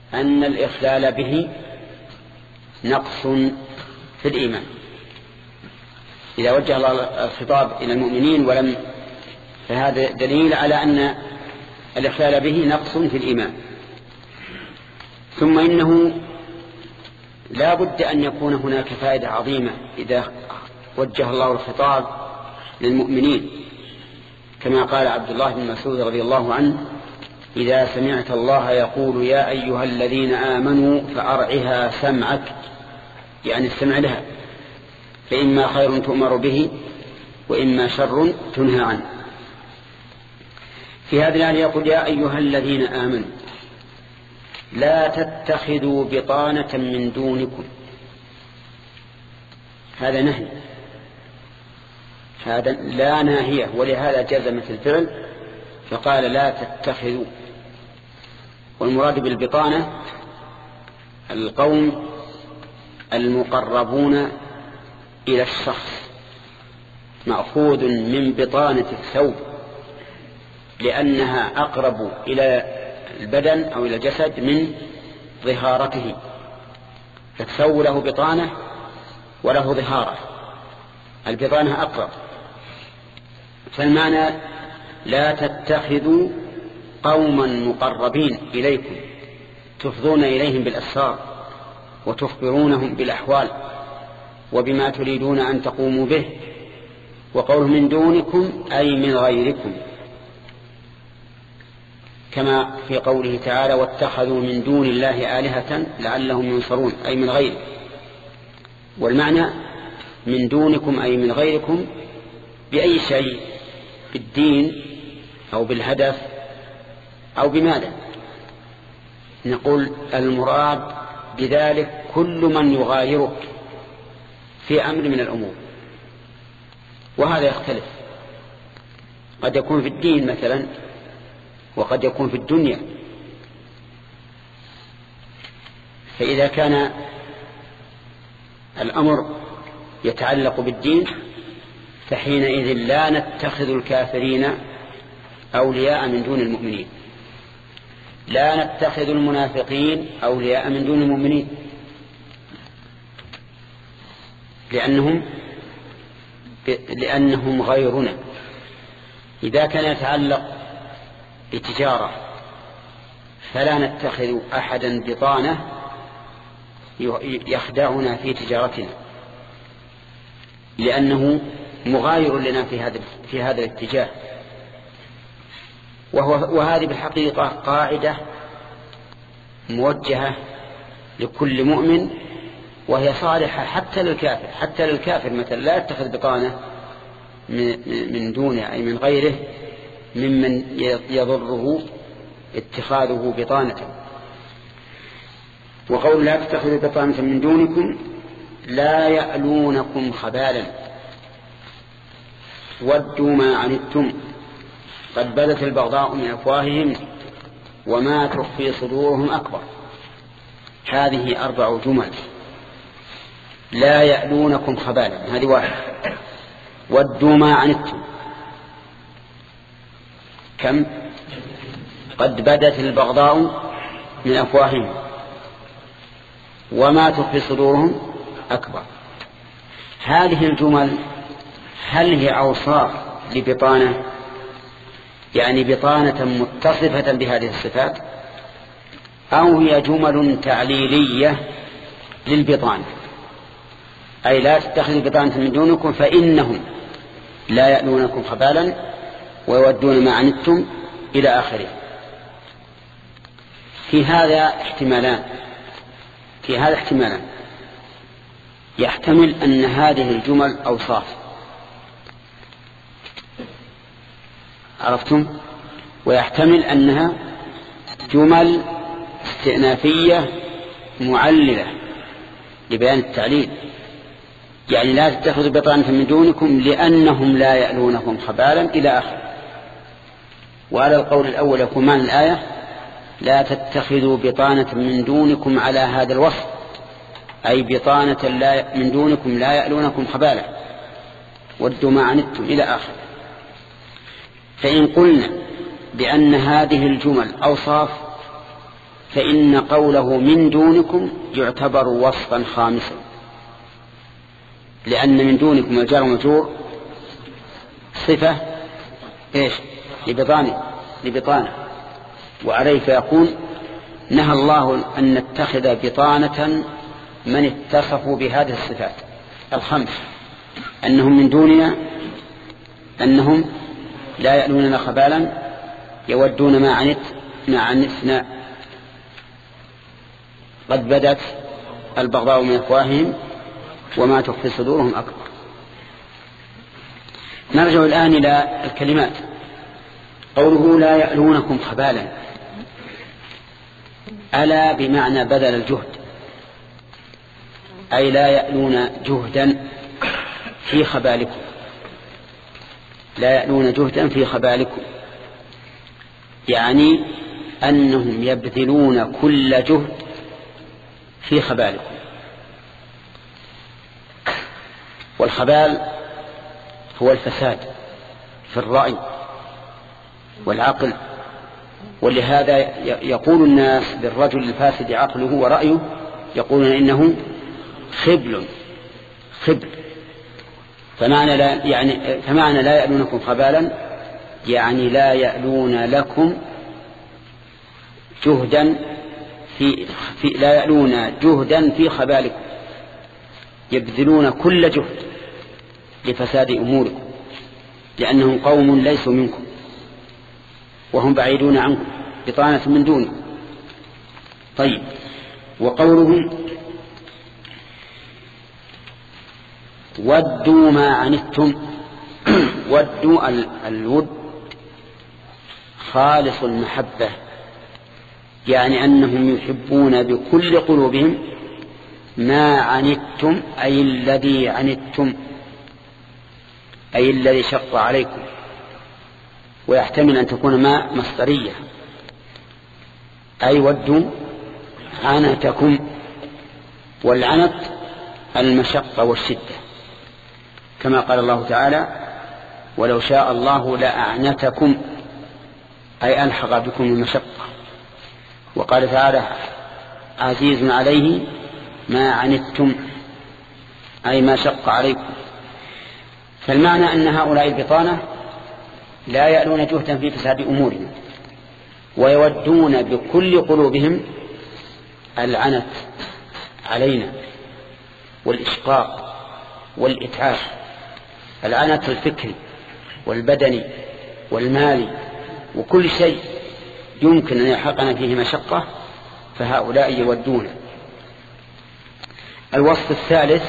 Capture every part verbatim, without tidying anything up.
أن الإخلال به نقص في الإيمان. إذا وجه الله الخطاب إلى المؤمنين ولم، فهذا دليل على أن الإخلال به نقص في الإيمان. ثم إنه لا بد أن يكون هناك فائدة عظيمة إذا وجه الله الخطاب للمؤمنين، كما قال عبد الله بن مسعود رضي الله عنه: إذا سمعت الله يقول يا أيها الذين آمنوا فأرعها سمعك، يعني استمع لها، فإما خير تؤمر به وإما شر تنهى عنه. في هذه الآية يقول: يا أيها الذين آمنوا لا تتخذوا بطانة من دونكم. هذا نهي، هذا لا ناهية، ولهذا جزمت الفعل فقال لا تتخذوا. والمراد بالبطانة القوم المقربون إلى الشخص، مأخوذ من بطانة الثوب لأنها أقرب إلى البدن أو إلى الجسد من ظهارته، فالثوب له بطانة وله ظهارة، البطانة أقرب. فالمعنى لا تتخذوا قوما مقربين إليكم تفضون إليهم بالأسرار وتخبرونهم بالأحوال وبما تريدون أن تقوموا به. وقوله من دونكم أي من غيركم، كما في قوله تعالى: واتخذوا من دون الله آلهة لعلهم ينصرون، أي من غير. والمعنى من دونكم أي من غيركم بأي شيء، بالدين أو بالهدف أو بماذا. نقول المراد بذلك كل من يغايرك في أمر من الأمور، وهذا يختلف، قد يكون في الدين مثلا وقد يكون في الدنيا. فإذا كان الأمر يتعلق بالدين فحينئذ لا نتخذ الكافرين أولياء من دون المؤمنين، لا نتخذ المنافقين أولياء من دون المؤمنين، لأنهم لأنهم غيرنا. إذا كان يتعلق بتجارة فلا نتخذ أحدا بطانة يخدعنا في تجارتنا، لأنه مغاير لنا في هذا في هذا الاتجاه. وهو وهذه بالحقيقة قاعدة موجهة لكل مؤمن، وهي صالحة حتى للكافر. حتى للكافر مثلا لا يتخذ بطانة من دونه أي من غيره ممن يضره اتخاذه بطانة. وقول لا تتخذوا بطانة من دونكم لا يألونكم خبالا ودوا ما عنتم قد بدت البغضاء من أفواههم وما تخفي صدورهم أكبر. هذه أربع جمل. لا يألونكم خبالا هذه واحد، ودوا ما عنتم كم؟ قد بدت البغضاء من أفواههم وما تخفي صدورهم أكبر. هذه الجمل هل هي أوصاف لبطانة، يعني بطانة متصفة بهذه الصفات، أو هي جمل تعليلية للبطانة، أي لا تتخذوا بطانة من دونكم فإنهم لا يألونكم خبالا ويودون ما عنتم إلى آخره. في هذا احتمالان في هذا احتمالان يحتمل أن هذه الجمل أوصاف، عرفتم؟ ويحتمل أنها جمل استئنافية معللة لبيان التعليل، يعني لا تتخذوا بطانة من دونكم لأنهم لا يألونكم خبالا إلى آخره. وعلى القول الأول يكون معنى الآية لا تتخذوا بطانة من دونكم على هذا الوصف، أي بطانة لا من دونكم لا يألونكم خبالا ودوا ما عنتم إلى آخره. فإن قلنا بأن هذه الجمل أوصاف فإن قوله من دونكم يعتبر وصفا خامسا، لأن من دونكم الجار والمجرور صفة إيش؟ لبطانة لبطانة وعليه فيقول نهى الله أن نتخذ بطانة من اتصفوا بهذه الصفات الخمس، أنهم من دوننا، أنهم لا يألوننا خبالا، يودون ما عنت ما عنتنا، قد بدت البغضاء من أفواههم وما تخفي صدورهم أكبر. نرجع الآن إلى الكلمات. قوله لا يألونكم خبالا، ألا بمعنى بذل الجهد، أي لا يألون جهدا في خبالكم، لا يألون جهدا في خبالكم، يعني أنهم يبذلون كل جهد في خبالكم. والخبال هو الفساد في الرأي والعقل، ولهذا يقول الناس للرجل الفاسد عقله ورأيه يقولون إنه خبل خبل فمعنى لا, يعني فمعنى لا يألونكم خبالا يعني لا يألون لكم جهدا في, في لا يألون جهدا في خبالكم، يبذلون كل جهد لفساد أموركم، لأنهم قوم ليسوا منكم وهم بعيدون عنكم، بطانة من دونكم. طيب، وقوله ودوا ما عنتم، ودوا الود خالص المحبة، يعني أنهم يحبون بكل قلوبهم ما عنتم، أي الذي عنتم، أي الذي شق عليكم، ويحتمل أن تكون ما مصدرية، أي ودوا عنتكم، والعنت المشقة والشدة، كما قال الله تعالى ولو شاء الله لأعنتكم، أي ألحق بكم المشقة. وقال تعالى عزيز عليه ما عنتم، أي ما شق عليكم. فالمعنى أن هؤلاء البطانة لا يألون جهدا في فساد أمورهم، ويودون بكل قلوبهم العنت علينا والإشقاق والإتعاب، العنت الفكري والبدني والمالي وكل شيء يمكن أن يلحقنا فيه مشقة، فهؤلاء يودون. الوصف الثالث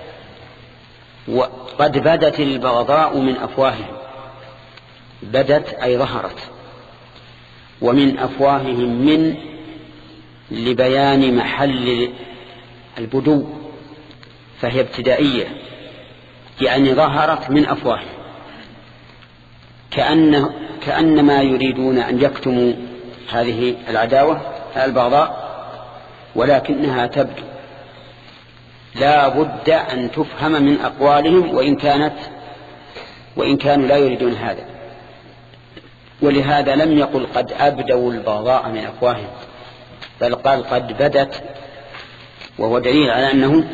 وقد بدت البغضاء من أفواههم، بدت أي ظهرت، ومن أفواههم من لبيان محل البدو، فهي ابتدائية، يعني ظهرت من أفواههم، كأن كأنما يريدون أن يكتموا هذه العداوة البغضاء، ولكنها تبدو، لا بد أن تفهم من أقوالهم وإن كانت وإن كانوا لا يريدون هذا. ولهذا لم يقل قد أبدوا البغضاء من أفواههم، بل قال قد بدت، وهو دليل على أنه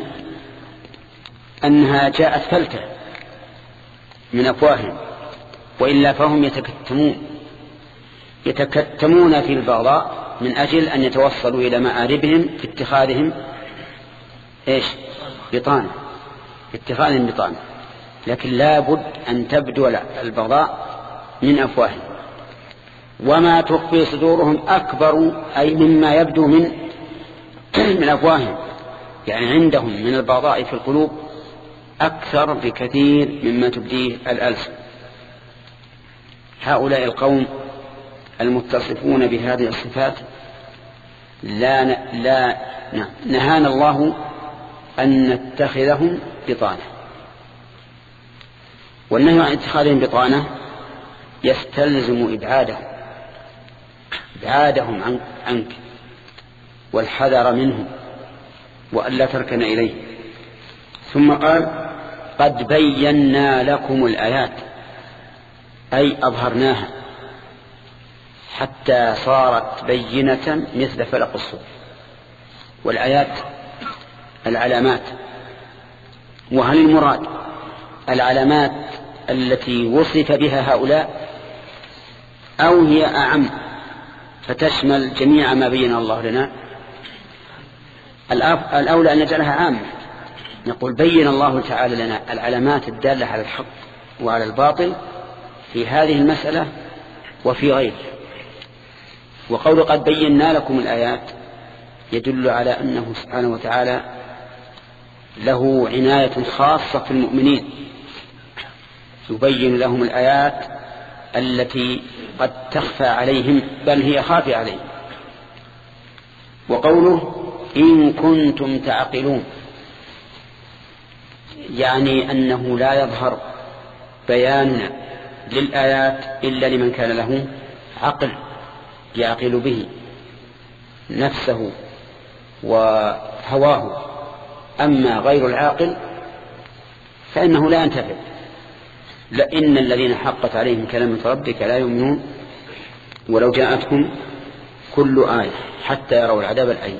أنها جاءت فلتة من أفواههم، وإلا فهم يتكتمون يتكتمون في البغضاء من أجل أن يتوصلوا إلى مآربهم في اتخاذهم إيش بطانة، اتخاذهم بطانة، لكن لا بد أن تبدو البغضاء من أفواههم. وما تخفي صدورهم أكبر، أي مما يبدو من من أفواههم، يعني عندهم من البغضاء في القلوب أكثر بكثير مما تبديه الألسن. هؤلاء القوم المتصفون بهذه الصفات لا لا نهانا الله أن نتخذهم بطانة، والنهي عن اتخاذهم بطانة يستلزم إبعادهم إبعادهم عنك والحذر منهم وألا تركن إليه. ثم قال قد بينا لكم الآيات، أي أظهرناها حتى صارت بينة مثل فلق الصبح. والآيات العلامات. وهل المراد العلامات التي وصف بها هؤلاء أو هي أعم فتشمل جميع ما بين الله لنا؟ الأولى أن نجعلها عامة، نقول بين الله تعالى لنا العلامات الدالة على الحق وعلى الباطل في هذه المسألة وفي غيره. وقول قد بينا لكم الآيات يدل على أنه سبحانه وتعالى له عناية خاصة في المؤمنين، يبين لهم الآيات التي قد تخفى عليهم بل هي خافية عليهم. وقوله إن كنتم تعقلون يعني أنه لا يظهر بياننا للآيات إلا لمن كان له عقل يعقل به نفسه وهواه، أما غير العاقل فإنه لا ينتفع. لأن الذين حقت عليهم كلمة ربك لا يؤمنون ولو جاءتهم كل آية حتى يروا العذاب الأليم.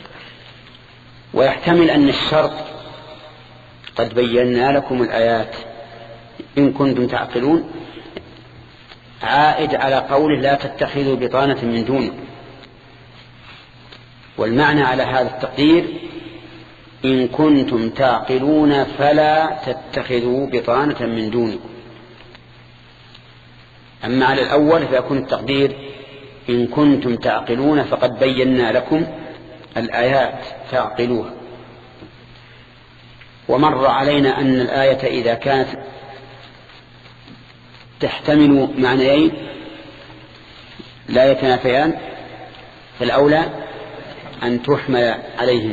ويحتمل أن الشرط قد بينا لكم الآيات إن كنتم تعقلون عائد على قوله لا تتخذوا بطانة من دونه، والمعنى على هذا التقدير إن كنتم تعقلون فلا تتخذوا بطانة من دونكم. أما على الأول فيكون التقدير إن كنتم تعقلون فقد بينا لكم الآيات تعقلوها. ومر علينا أن الآية إذا كانت تحتمل معنيين لا يتنافيان فالأولى أن تحمل عليهم،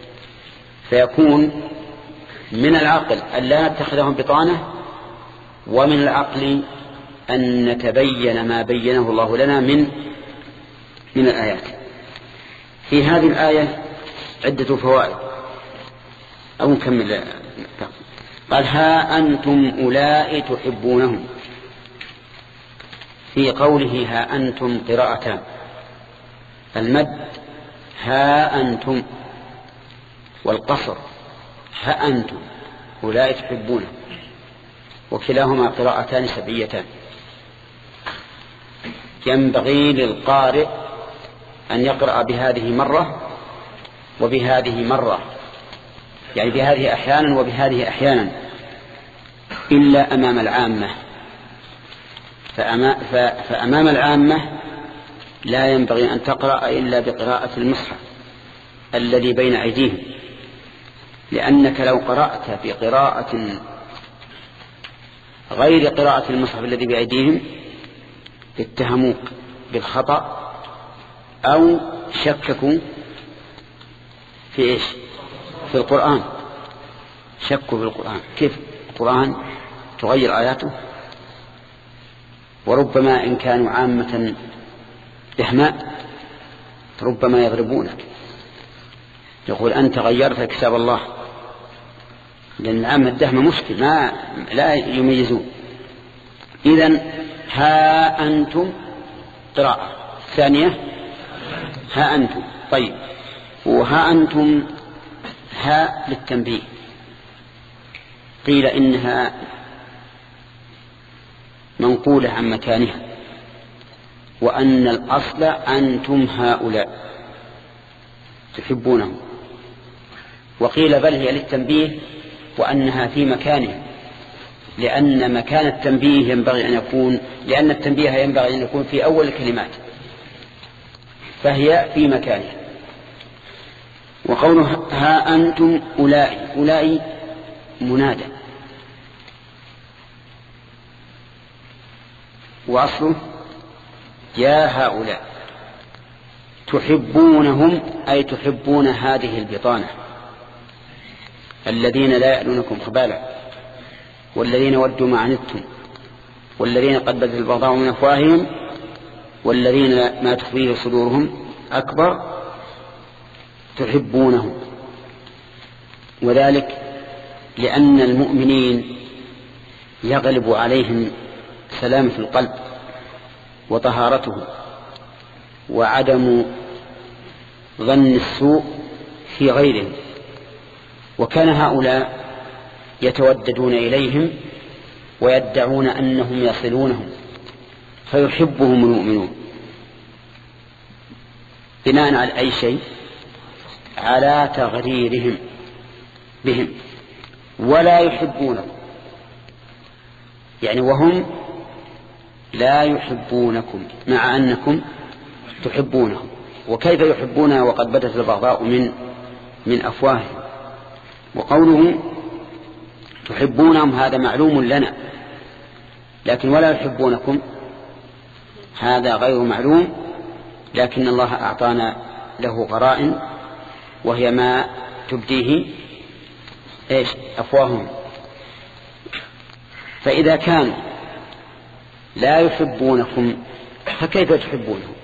فيكون من العقل أن لا نتخذهم بطانة، ومن العقل أن نتبين ما بينه الله لنا من من الآيات. في هذه الآية عدة فوائد أو نكمل. قال ها أنتم أولئك تحبونهم. في قوله ها أنتم قراءتان، المد ها أنتم، والقصر ها أنتم أولئك تحبونهم، وكلاهما قراءتان سبعيتان. ينبغي للقارئ أن يقرأ بهذه مرة وبهذه مرة، يعني بهذه أحيانا وبهذه أحيانا، إلا أمام العامة. فأمام العامة لا ينبغي أن تقرأ إلا بقراءة المصحف الذي بين أيديهم، لأنك لو قرأت بقراءة غير قراءة المصحف الذي بأيديهم اتهموك بالخطأ أو شككوا في إيش؟ في القرآن. شكوا في القرآن، كيف القرآن تغير آياته؟ وربما إن كانوا عامة إحماء ربما يضربونك، يقول أنت غيرت كتاب الله، لأن العامة الدهمة مشكل ما لا يميزون. إذن ها أنتم قراءة ثانية ها أنتم. طيب، وها أنتم ها للتنبيه، قيل إنها منقولة عن مكانها، وأن الأصل أنتم هؤلاء تحبونهم، وقيل بل هي للتنبيه وأنها في مكانها، لأن مكان التنبيه ينبغي أن يكون لأن التنبيه ينبغي أن يكون في أول الكلمات، فهي في مكانها. وقوله ها أنتم أولئك، أولئك منادى، وأصله يا هؤلاء تحبونهم أي تحبون هذه البطانة الذين لا يألونكم خبالا، والذين ودوا ما عنتم، والذين قد بدت البغضاء من أفواههم، والذين ما تخفيه صدورهم أكبر، تحبونهم. وذلك لأن المؤمنين يغلب عليهم سلامة القلب وطهارته وعدم ظن السوء في غيرهم. وكان هؤلاء يتوددون إليهم ويدعون أنهم يصلونهم فيحبهم المؤمنون بناء على أي شيء؟ على تغريرهم بهم، ولا يحبونكم، يعني وهم لا يحبونكم مع أنكم تحبونهم. وكيف يحبونها وقد بدت البغضاء من من أفواههم؟ وقوله تحبونهم هذا معلوم لنا، لكن ولا يحبونكم هذا غير معلوم، لكن الله أعطانا له قرائن وهي ما تبديه إيش؟ أفواههم. فإذا كانوا لا يحبونكم فكيف تحبونهم؟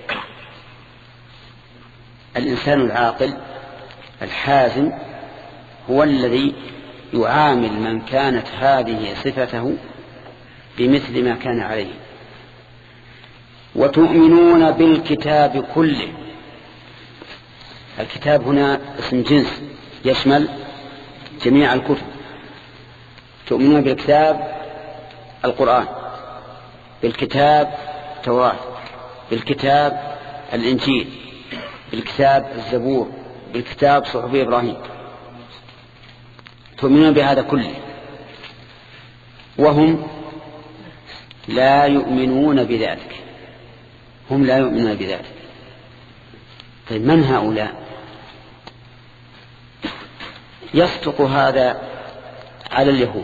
الإنسان العاقل الحازم هو الذي يعامل من كانت هذه صفته بمثل ما كان عليه. وتؤمنون بالكتاب كله، الكتاب هنا اسم جنس يشمل جميع الكتب. تؤمنون بالكتاب القرآن، بالكتاب التوراة، بالكتاب الإنجيل، بالكتاب الزبور، بالكتاب صحف إبراهيم. تؤمنون بهذا كله وهم لا يؤمنون بذلك، هم لا يؤمنون بذلك. طيب من هؤلاء؟ يصدق هذا على اليهود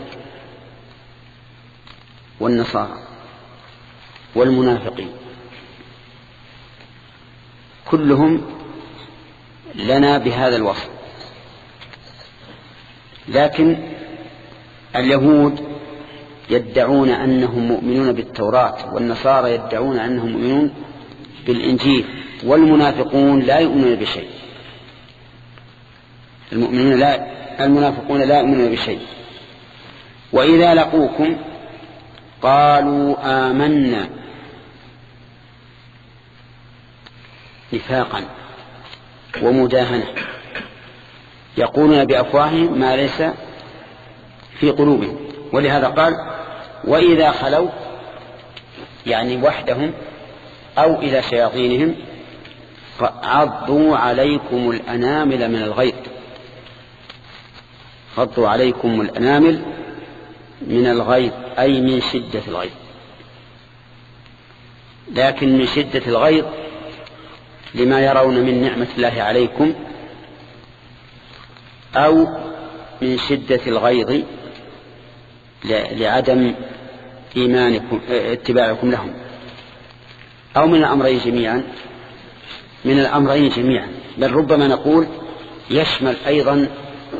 والنصارى والمنافقين، كلهم لنا بهذا الوصف. لكن اليهود يدعون أنهم مؤمنون بالتوراة، والنصارى يدعون أنهم مؤمنون بالإنجيل، والمنافقون لا يؤمنون بشيء. المؤمنون لا المنافقون لا يؤمنون بشيء. وإذا لقوكم قالوا آمنا نفاقا ومداهنة، يقولون بأفواههم ما ليس في قلوبهم. ولهذا قال وإذا خلوا، يعني وحدهم أو إلى شياطينهم، عضوا عليكم الأنامل من الغيظ. عضوا عليكم الأنامل من الغيظ أي من شدة الغيظ. لكن من شدة الغيظ لما يرون من نعمة الله عليكم، أو من شدة الغيظ لعدم إيمانكم اتباعكم لهم، أو من الأمرين جميعا، من الأمرين جميعا. بل ربما نقول يشمل أيضا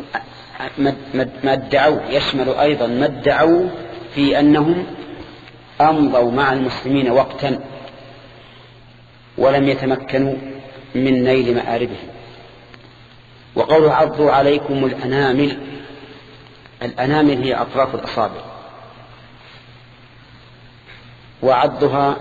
ما ادعوا، يشمل أيضا ما ادعوا في أنهم أمضوا مع المسلمين وقتا ولم يتمكنوا من نيل مآربهم. وقولوا عضوا عليكم الأنامل، الأنامل هي أطراف الأصابع، وعضها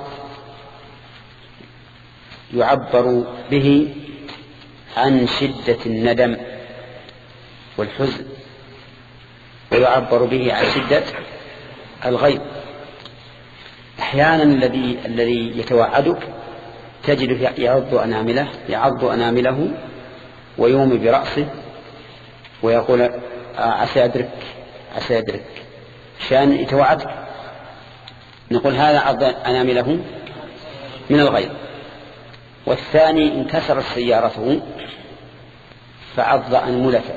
يعبر به عن شدة الندم والحزن، ويعبر به عن شدة الغيظ. أحيانا الذي الذي يتوعدك تجد يعض أنامله يعض أنامله ويومي برأسه ويقول عسى أدرك عسى أدرك شان يتوعدك. نقول هذا عض أنامله من الغيظ. والثاني انكسرت سيارته فعض أنملته،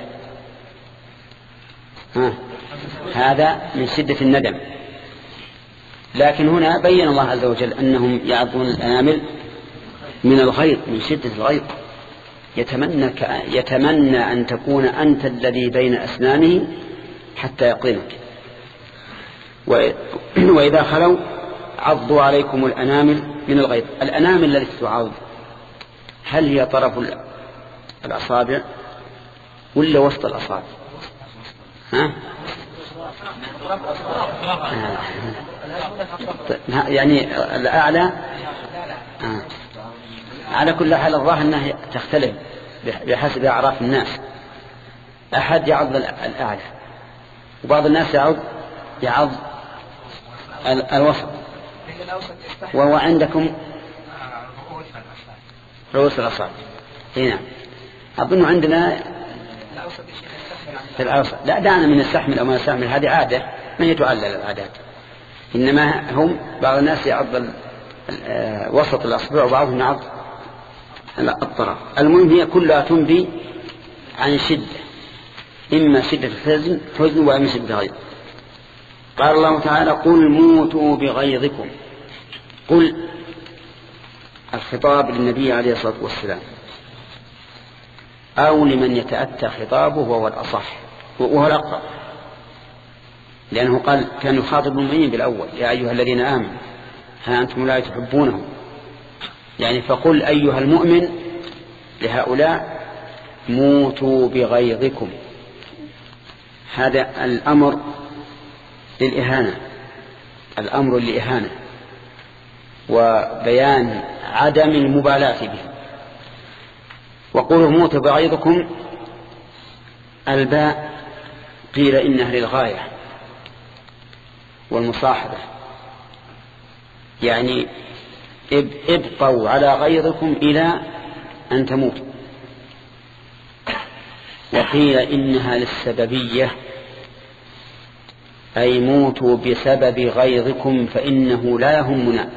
ها هذا من شدة الندم. لكن هنا بين الله عز وجل أنهم يعضون الأنامل من الغيظ، من شدة الغيظ. يتمنى, يتمنى أن تكون أنت الذي بين أسنانه حتى يقضنك. وإذا خلوا عضوا عليكم الأنامل من الغيظ. الأنامل التي تعض هل هي طرف الأصابع ولا وسط الأصابع؟ ها؟ يعني الأعلى. آه. على كل حال الظاهر أنها تختلف بحسب أعراف الناس. أحد يعض الأعلى وبعض الناس يعض يعض الوسط، وهو عندكم رؤوس الأصابع. هنا أظن عندنا في الأوسط. لا دعنا من السحمل أو ما السحمل، هذه عادة من يتعلل العادات. إنما هم بعض الناس يعض وسط الأصبع وبعضهم يعض الطرف. المهم هي كلها تنبي عن شدة، إما شدة الحزن حزن وإما شدة غيظ. قال الله تعالى قل موتوا بغيظكم. قل الخطاب للنبي عليه الصلاة والسلام أو لمن يتأتى خطابه وهو الأصح وهو الأقرب، لأنه قال كان يخاطب المؤمنين بالأول يا أيها الذين آمنوا ها أنتم لا تحبونهم، يعني فقل أيها المؤمن لهؤلاء موتوا بغيظكم. هذا الأمر للإهانة، الأمر للإهانة وبيان عدم المبالاة به. وقولوا موتوا بغيظكم الباء قيل إنها للغاية والمصاحبة، يعني ابقوا على غيظكم إلى أن تموتوا. وقيل إنها للسببية أي موتوا بسبب غيظكم فإنه لا يهمنا.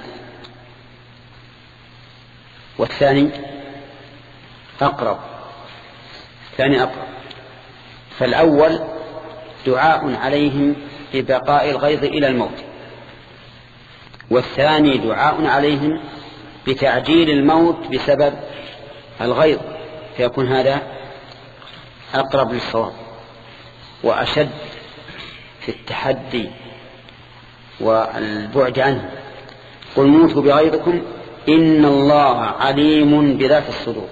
والثاني أقرب، الثاني أقرب. فالأول دعاء عليهم ببقاء الغيظ إلى الموت، والثاني دعاء عليهم بتعجيل الموت بسبب الغيظ، فيكون هذا أقرب للصواب وأشد في التحدي والبعد عنه. قل موتوا بغيظكم إن الله عليم بذات الصدور.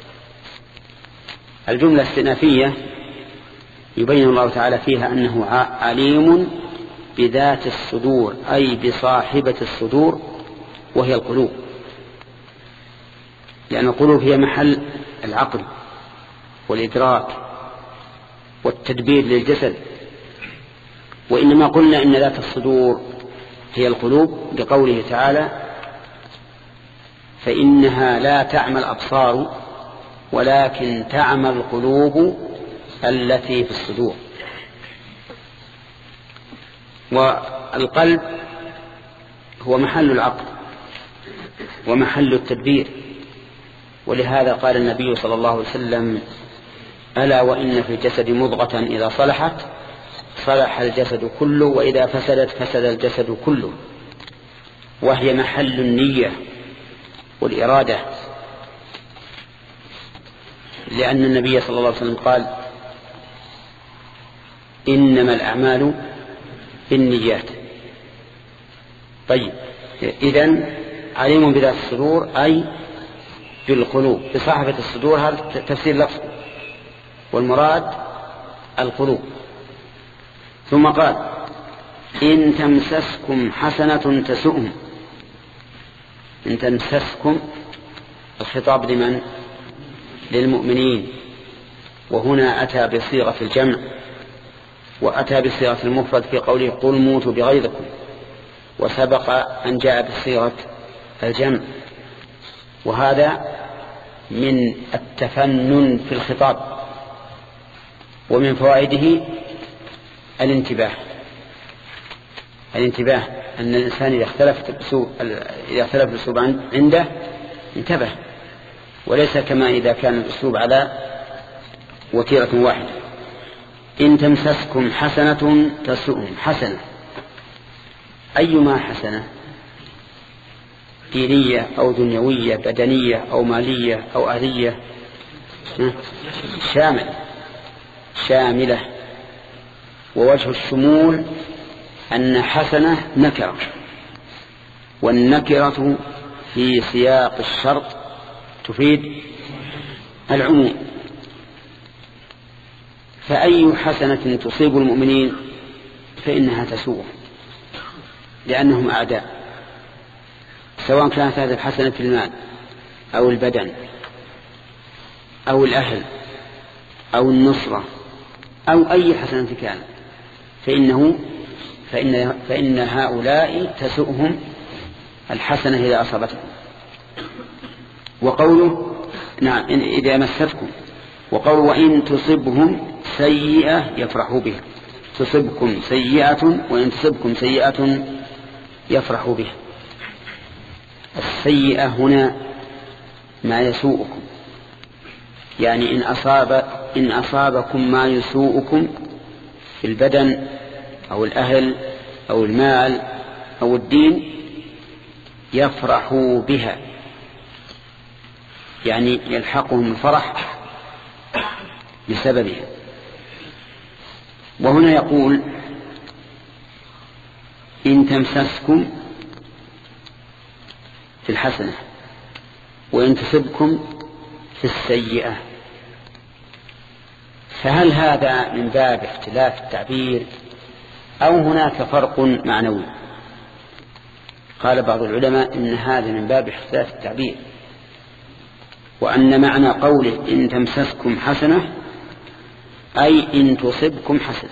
الجملة الاستئنافية يبين الله تعالى فيها أنه عليم بذات الصدور أي بصاحبة الصدور وهي القلوب، لأن القلوب هي محل العقل والإدراك والتدبير للجسد. وإنما قلنا إن ذات الصدور هي القلوب بقوله تعالى فإنها لا تعمى الأبصار ولكن تعمى القلوب التي في الصدور. والقلب هو محل العقل ومحل التدبير، ولهذا قال النبي صلى الله عليه وسلم ألا وإن في الجسد مضغة إذا صلحت صلح الجسد كله وإذا فسدت فسد الجسد كله، وهي محل النية والإرادة، لأن النبي صلى الله عليه وسلم قال إنما الأعمال بالنيات. طيب إذن عليم بذات الصدور أي بالقلوب بصاحبة الصدور، هذا تفسير لفظ والمراد القلوب. ثم قال إن تمسسكم حسنة تسؤهم. إن تمسسكم الخطاب لمن؟ للمؤمنين، وهنا أتى بصيغة الجمع وأتى بصيغة المفرد في قوله قل موتوا بغيظكم، وسبق أن جاء بصيغة الجمع، وهذا من التفنن في الخطاب. ومن فوائده الانتباه الانتباه أن الإنسان إذا اختلف الأسلوب إذا اختلف الأسلوب عنده انتبه، وليس كما إذا كان الأسلوب على وتيرة واحدة. إن تمسسكم حسنة تسؤهم. حسنة أيما حسنة، دينية أو دنيوية بدنية أو مالية أو أهلية، شاملة شاملة. ووجه الشمول أن حسنة نكرة، والنكرة في سياق الشرط تفيد العموم. فأي حسنة تصيب المؤمنين فإنها تسوء لأنهم أعداء، سواء كانت هذه الحسنة في المال أو البدن أو الأهل أو النصرة أو أي حسنة كان فإنه فإن, فإن هؤلاء تسؤهم الحسنة إذا أصابتهم. وقوله نعم إذا مستكم، وقوله وإن تصبهم سيئة يفرحوا بها، تصبكم سيئة وإن تصبكم سيئة يفرحوا بها. السيئة هنا ما يسوءكم، يعني إن أصاب إن أصابكم ما يسوءكم في البدن أو الأهل أو المال أو الدين يفرحوا بها، يعني يلحقهم الفرح بسببها. وهنا يقول إن تمسسكم في الحسنة وإن تصبكم في السيئة، فهل هذا من باب اختلاف التعبير أو هناك فرق معنوي؟ قال بعض العلماء إن هذا من باب اختلاف التعبير، وأن معنى قوله إن تمسسكم حسنة أي إن تصبكم حسنة.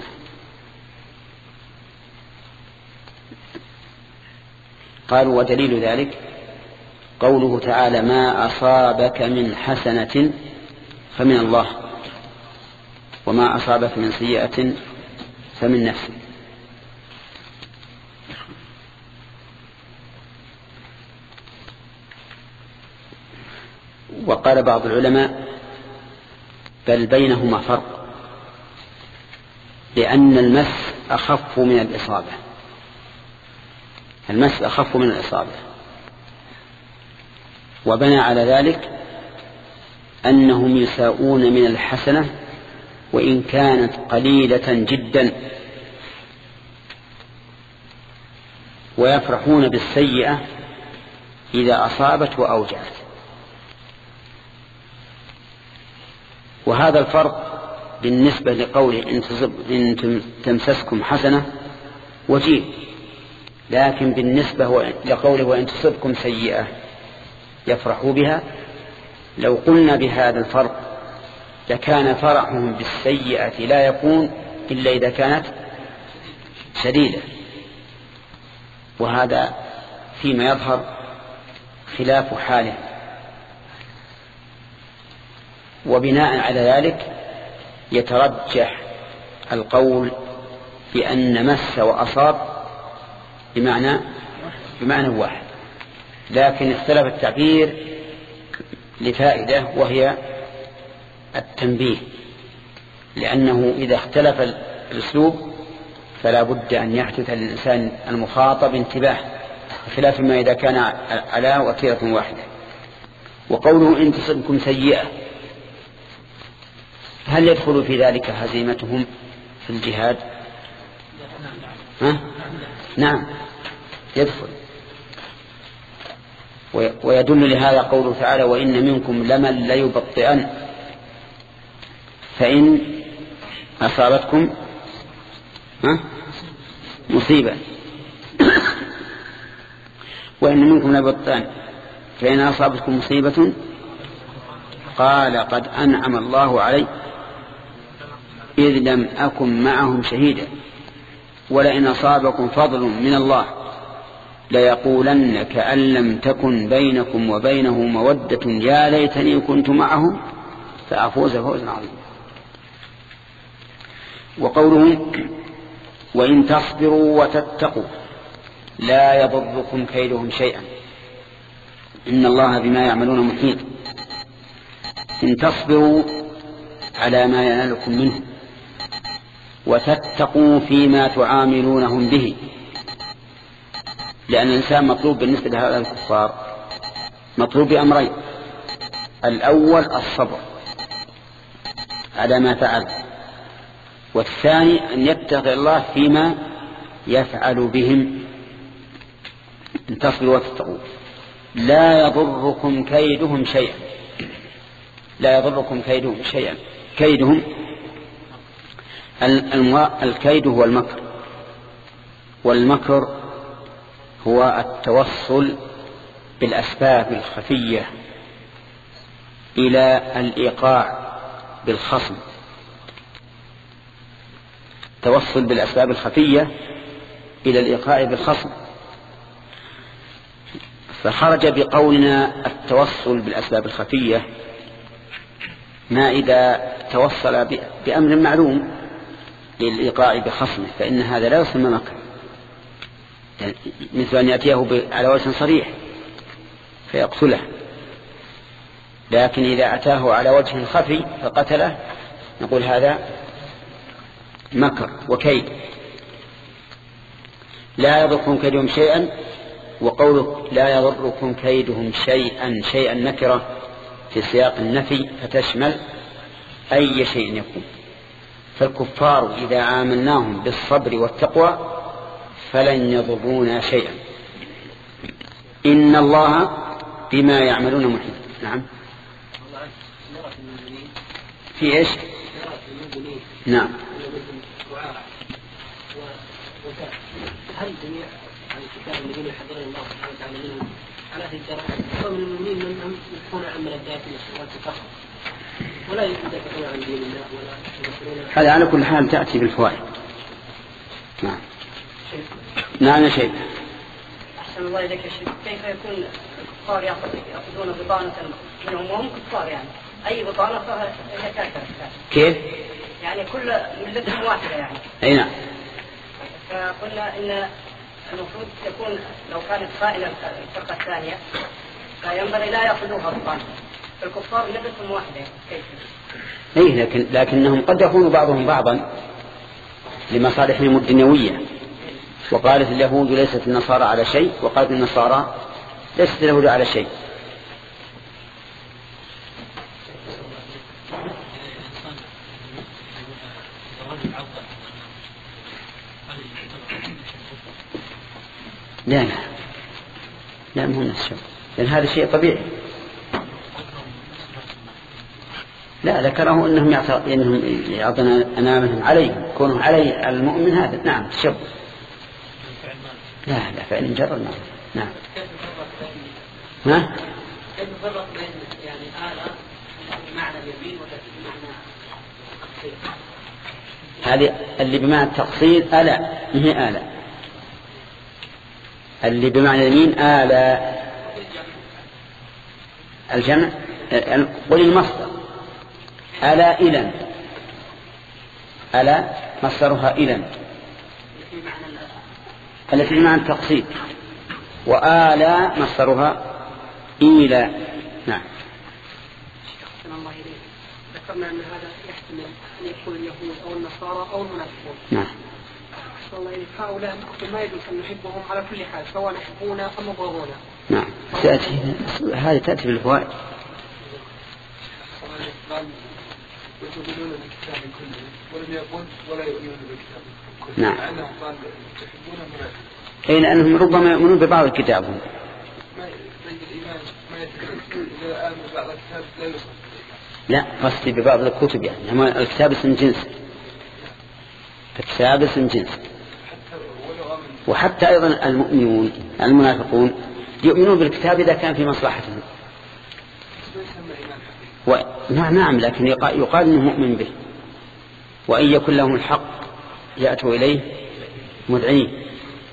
قالوا ودليل ذلك قوله تعالى ما أصابك من حسنة فمن الله وما أصابك من سيئة فمن نفسك. وقال بعض العلماء بل بينهما فرق، لأن المس أخف من الإصابة، المس أخف من الإصابة، وبنى على ذلك أنهم يساءون من الحسنة وإن كانت قليلة جدا، ويفرحون بالسيئة إذا أصابت وأوجعت. وهذا الفرق بالنسبة لقوله إن تمسسكم حسنة وجيه، لكن بالنسبة لقوله وإن تصبكم سيئة يفرحوا بها، لو قلنا بهذا الفرق لكان فرحهم بالسيئة لا يكون إلا إذا كانت شديدة، وهذا فيما يظهر خلاف حاله. وبناء على ذلك يترجح القول بأن مس وأصاب بمعنى بمعنى واحد، لكن اختلف التعبير لفائدة وهي التنبيه، لأنه إذا اختلف الأسلوب فلا بد أن يحدث للإنسان المخاطب انتباه، خلاف ما إذا كان على وتيرة واحدة. وقوله إن تصبكم سيئة هل يدخل في ذلك هزيمتهم في الجهاد؟ ها؟ نعم يدخل. ويدل لهذا قوله تعالى وإن منكم لمن ليبطئن فإن أصابتكم ها؟ مصيبة وإن منكم ليبطئن فإن أصابتكم مصيبة قال قد أنعم الله علي إذ لم أكن معهم شهيدا ولئن أصابكم فضل من الله ليقولن كأن لم تكن بينكم وبينه مودة يا ليتني كنت معهم فأفوز فوزا عظيما. وقوله وإن تصبروا وتتقوا لا يضركم كيدهم شيئا إن الله بما يعملون محيط. إن تصبروا على ما ينالكم منه وتتقوا فيما تعاملونهم به، لأن الإنسان مطلوب بالنسبة لهؤلاء الكفار مطلوب بأمرين: الأول الصبر على ما فعل، والثاني أن يتقي الله فيما يفعل بهم. إن تصبروا وتتقوا لا يضركم كيدهم شيئا، لا يضركم كيدهم شيئا. كيدهم الكيد هو المكر، والمكر هو التوصل بالأسباب الخفية إلى الإيقاع بالخصم، توصل بالأسباب الخفية إلى الإيقاع بالخصم. فخرج بقولنا التوصل بالأسباب الخفية ما إذا توصل بأمر معلوم للإيقاع بخصمه، فإن هذا لا يسمى مكر، مثل أن يأتيه على وجه صريح فيقتله. لكن إذا أتاه على وجه خفي فقتله نقول هذا مكر وكيد. لا يضركم كيدهم شيئا، وقولك لا يضركم كيدهم شيئا، شيئا نكرة في سياق النفي فتشمل أي شيء يكون. فالكفار إذا عاملناهم بالصبر والتقوى فلن يضرونا شيئا، إن الله بما يعملون محيط. نعم. في إيش؟ نعم. هل جميع الكتاب الذين يحضرون الله سبحانه وتعالى منهم على هذه الدرجة ومن المؤمنين من يكون عن ملكات والتفاخر ولا يدافعون عن دين الله ولا ينصرون؟ هذا على كل حال تأتي بالفوائد. نعم. نعم يا شيخ. أحسن الله إليك يا شيخ. كيف يكون الكفار يأخذون بطانة منهم وهم كفار؟ يعني أي بطانة فهي كافرة. كيف؟ يعني كل ملتهم واحدة يعني. أي نعم. فقلنا إن المفروض يكون لو كانت قائلة الفرقة الثانية فينبغي لا يأخذوها بطانة. فالكفار ملتهم واحدة كيف؟ أي لكن لكنهم قد يكون بعضهم بعضا لمصالحهم الدنيوية. وقالت اليهود ليست النصارى على شيء، وقالت النصارى ليست اليهود على شيء. لا لا لا مو نفس الشيء، لأن هذا شيء طبيعي. لا ذكره إنهم إنهم يعطون أنامهم عليه، كونوا عليه المؤمن هذا. نعم الشب. لا لا فعل مجرد. نعم. نعم. ها؟ كيف نفرق بين يعني آلة بمعنى اليمين وبمعنى التقصير؟ هذه اللي بمعنى التقصير آلة، ما هي آلة. اللي بمعنى اليمين آلة الجمع قل المصدر ألا إلى، ألا مصدرها إلى التي بمعنى التقصير، وآلا مصدرها إلى. نعم. ذكرنا أن هذا يحتمل أن يكون اليهود أو النصارى أو المنافقون. نعم. هؤلاء ما يجوز أن نحبهم على كل حال سواء نحبونا أم نبغضونا. نعم. تأتي هذه تأتي بالفوائد. يؤمنون بالكتاب كله ولم يقل ولا يؤمنون بالكتاب كله. نعم. لأنهم قال تحبون المنافق. أي لأنهم ربما يؤمنون ببعض الكتاب. ما الإيمان ما يتكلم إذا آمن بعض الكتاب لا يصح. لا قصدي ببعض الكتب يعني الكتاب اسم جنس. الكتاب اسم جنس. وحتى أيضا المؤمنون المنافقون يؤمنون بالكتاب إذا كان في مصلحتهم. و... نعم نعم لكن يقال أنه مؤمن به، وإن يكن لهم الحق يأتوا إليه مذعنين.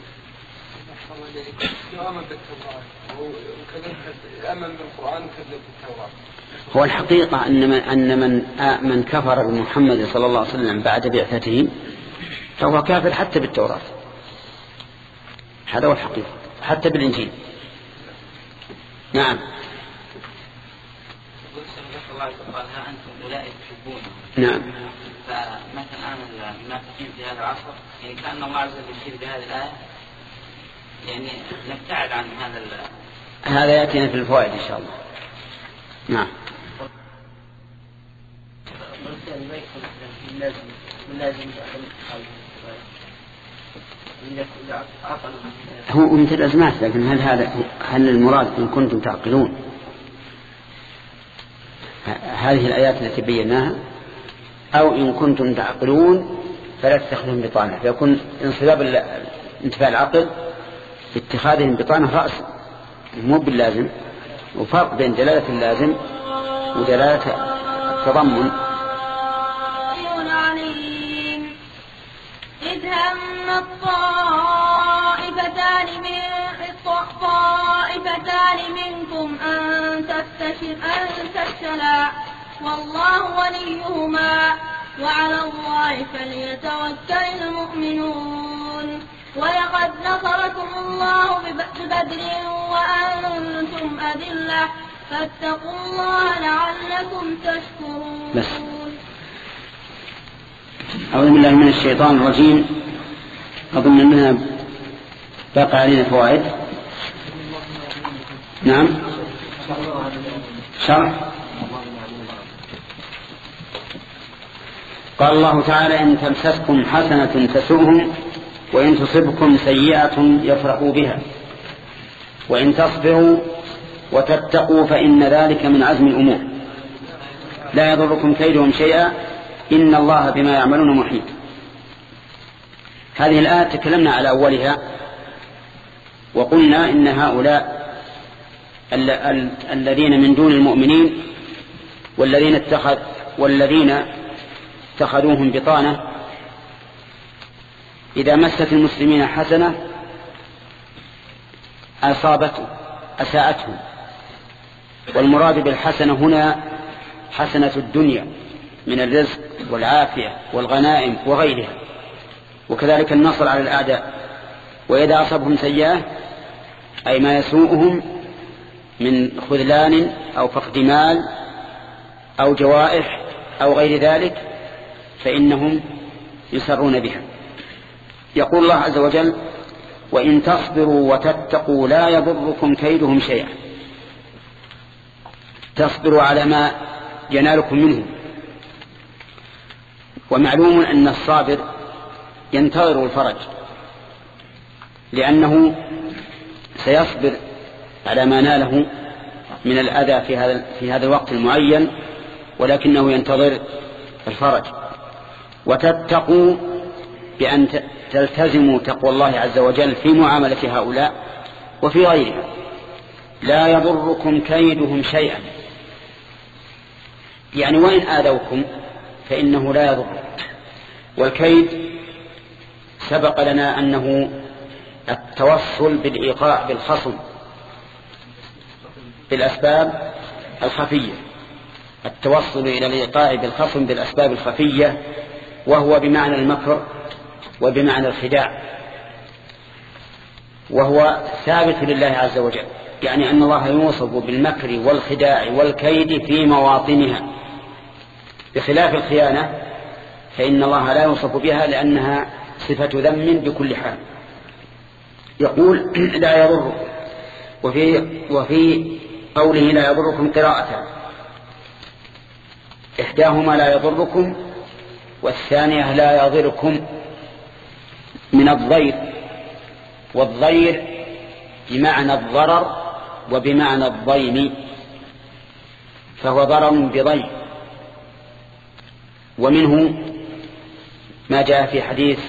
هو الحقيقة أن من, أن من, من كفر بمحمد صلى الله عليه وسلم بعد بعثته فهو كافر حتى بالتوراة. هذا هو الحقيقة حتى بالإنجيل. نعم. قال ها أنتم أولئك تحبونهم. نعم. فمثلا الآن المنافقين في هذا العصر يعني كأن الله عز وجل يشير بهذه الآية يعني نبتعد عن هذا. هذا يأتينا في الفوائد إن شاء الله. نعم. هو مثل الأزمات، لكن هل هذا هل المراد إن كنتم تعقلون هذه الآيات التي بيناها، أو إن كنتم تعقلون فلا تتخذهم بطانة، فيكون انصباب انتفاع العقل باتخاذهم بطانة رأس مو باللازم، وفرق بين دلالة اللازم ودلالة التضمن. إذ هم الطائفتان من الطائفتان منكم أن تفشلا والله وليهما وعلى الله فليتوكل المؤمنون. ولقد نصركم الله ببدر وأنتم أذلة فاتقوا الله لعلكم تشكرون. بس. أعوذ بالله من الشيطان الرجيم. أظن أنها باقي علينا فوائد. نعم شرح. قال الله تعالى إن تمسسكم حسنة تسؤهم وإن تصبكم سيئة يفرحوا بها وإن تصبروا وتتقوا فإن ذلك من عزم الأمور لا يضركم كيدهم شيئا إن الله بما يعملون محيط. هذه الآية تكلمنا على أولها وقلنا إن هؤلاء ال- ال- الذين من دون المؤمنين والذين اتخذ والذين اتخذوهم بطانة إذا مست المسلمين حسنة أصابته أساءتهم. والمراد بالحسنة هنا حسنة الدنيا من الرزق والعافية والغنائم وغيرها وكذلك النصر على الأعداء. وإذا أصابهم سيئة أي ما يسوءهم من خذلان أو فقد مال أو جوائح أو غير ذلك فإنهم يسرون بها. يقول الله عز وجل وإن تصبروا وتتقوا لا يضركم كيدهم شيئا. تصبروا على ما ينالكم منه. ومعلوم أن الصابر ينتظر الفرج لأنه سيصبر على ما ناله من الأذى في هذا في هذا الوقت المعين ولكنه ينتظر الفرج. وتتقوا بأن تلتزموا تقوى الله عز وجل في معاملة هؤلاء وفي غيرها. لا يضركم كيدهم شيئا يعني وإن آذوكم فإنه لا يضر. والكيد سبق لنا أنه التوصل بالإيقاع بالخصم بالأسباب الخفية. التوصل إلى الإيقاع بالخصم بالأسباب الخفية وهو بمعنى المكر وبمعنى الخداع وهو ثابت لله عز وجل. يعني أن الله يوصف بالمكر والخداع والكيد في مواطنها بخلاف الخيانة فإن الله لا يوصف بها لأنها صفة ذم بكل حال. يقول لا يضركم وفي, وفي قوله لا يضركم قراءة إحداهما لا يضركم والثانية لا يضركم من الضير. والضير بمعنى الضرر وبمعنى الضيم فهو ضرر بضيم. ومنه ما جاء في حديث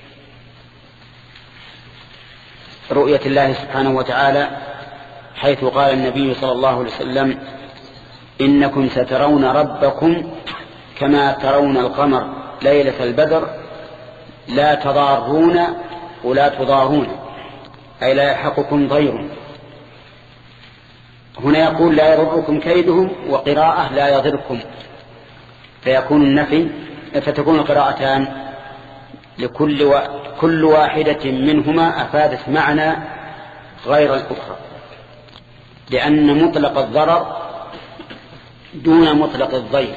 رؤية الله سبحانه وتعالى حيث قال النبي صلى الله عليه وسلم إنكم سترون ربكم كما ترون القمر ليلة البدر لا تضارون ولا تضارون أي لا يلحقكم ضير. هنا يقول لا يضركم كيدهم وقراءة لا يضركم فيكون النفي فتكون القراءتان لكل و... كل واحدة منهما أفادت معنى غير الأخرى لأن مطلق الضرر دون مطلق الضير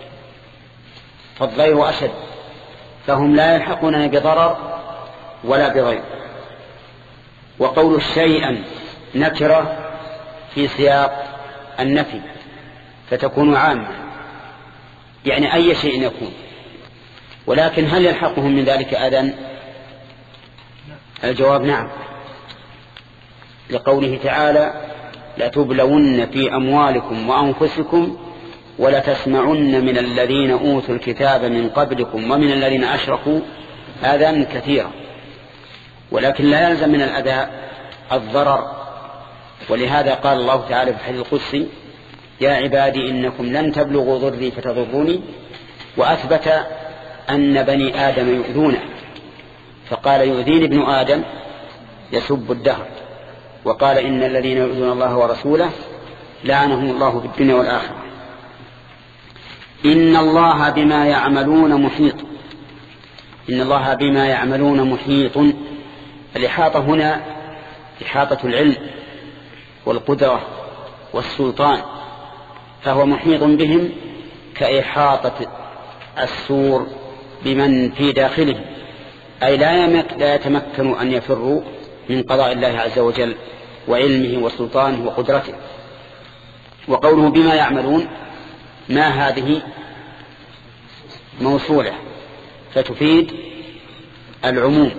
فالضير أشد فهم لا يلحقون بضرر ولا بضير. وقول شيئا نكرة في سياق النفي فتكون عامة يعني أي شيء يكون. ولكن هل يلحقهم من ذلك أذى؟ الجواب نعم لقوله تعالى لتبلون في أموالكم وأنفسكم ولتسمعن من الذين أوتوا الكتاب من قبلكم ومن الذين أشركوا أذى كثيرا. ولكن لا يلزم من الأذى الضرر. ولهذا قال الله تعالى في الحديث القدسي يا عبادي إنكم لن تبلغوا ضري فتضروني، وأثبت أن بني آدم يؤذونه، فقال يؤذيني ابن آدم يسب الدهر، وقال إن الذين يؤذون الله ورسوله لعنهم الله في الدنيا والآخرة. إن الله بما يعملون محيط. إن الله بما يعملون محيط. الإحاطة هنا إحاطة العلم والقدرة والسلطان، فهو محيط بهم كإحاطة السور بمن في داخله، أي لا يتمكن أن يفروا من قضاء الله عز وجل وعلمه وسلطانه وقدرته. وقوله بما يعملون، ما هذه موصولة فتفيد العموم.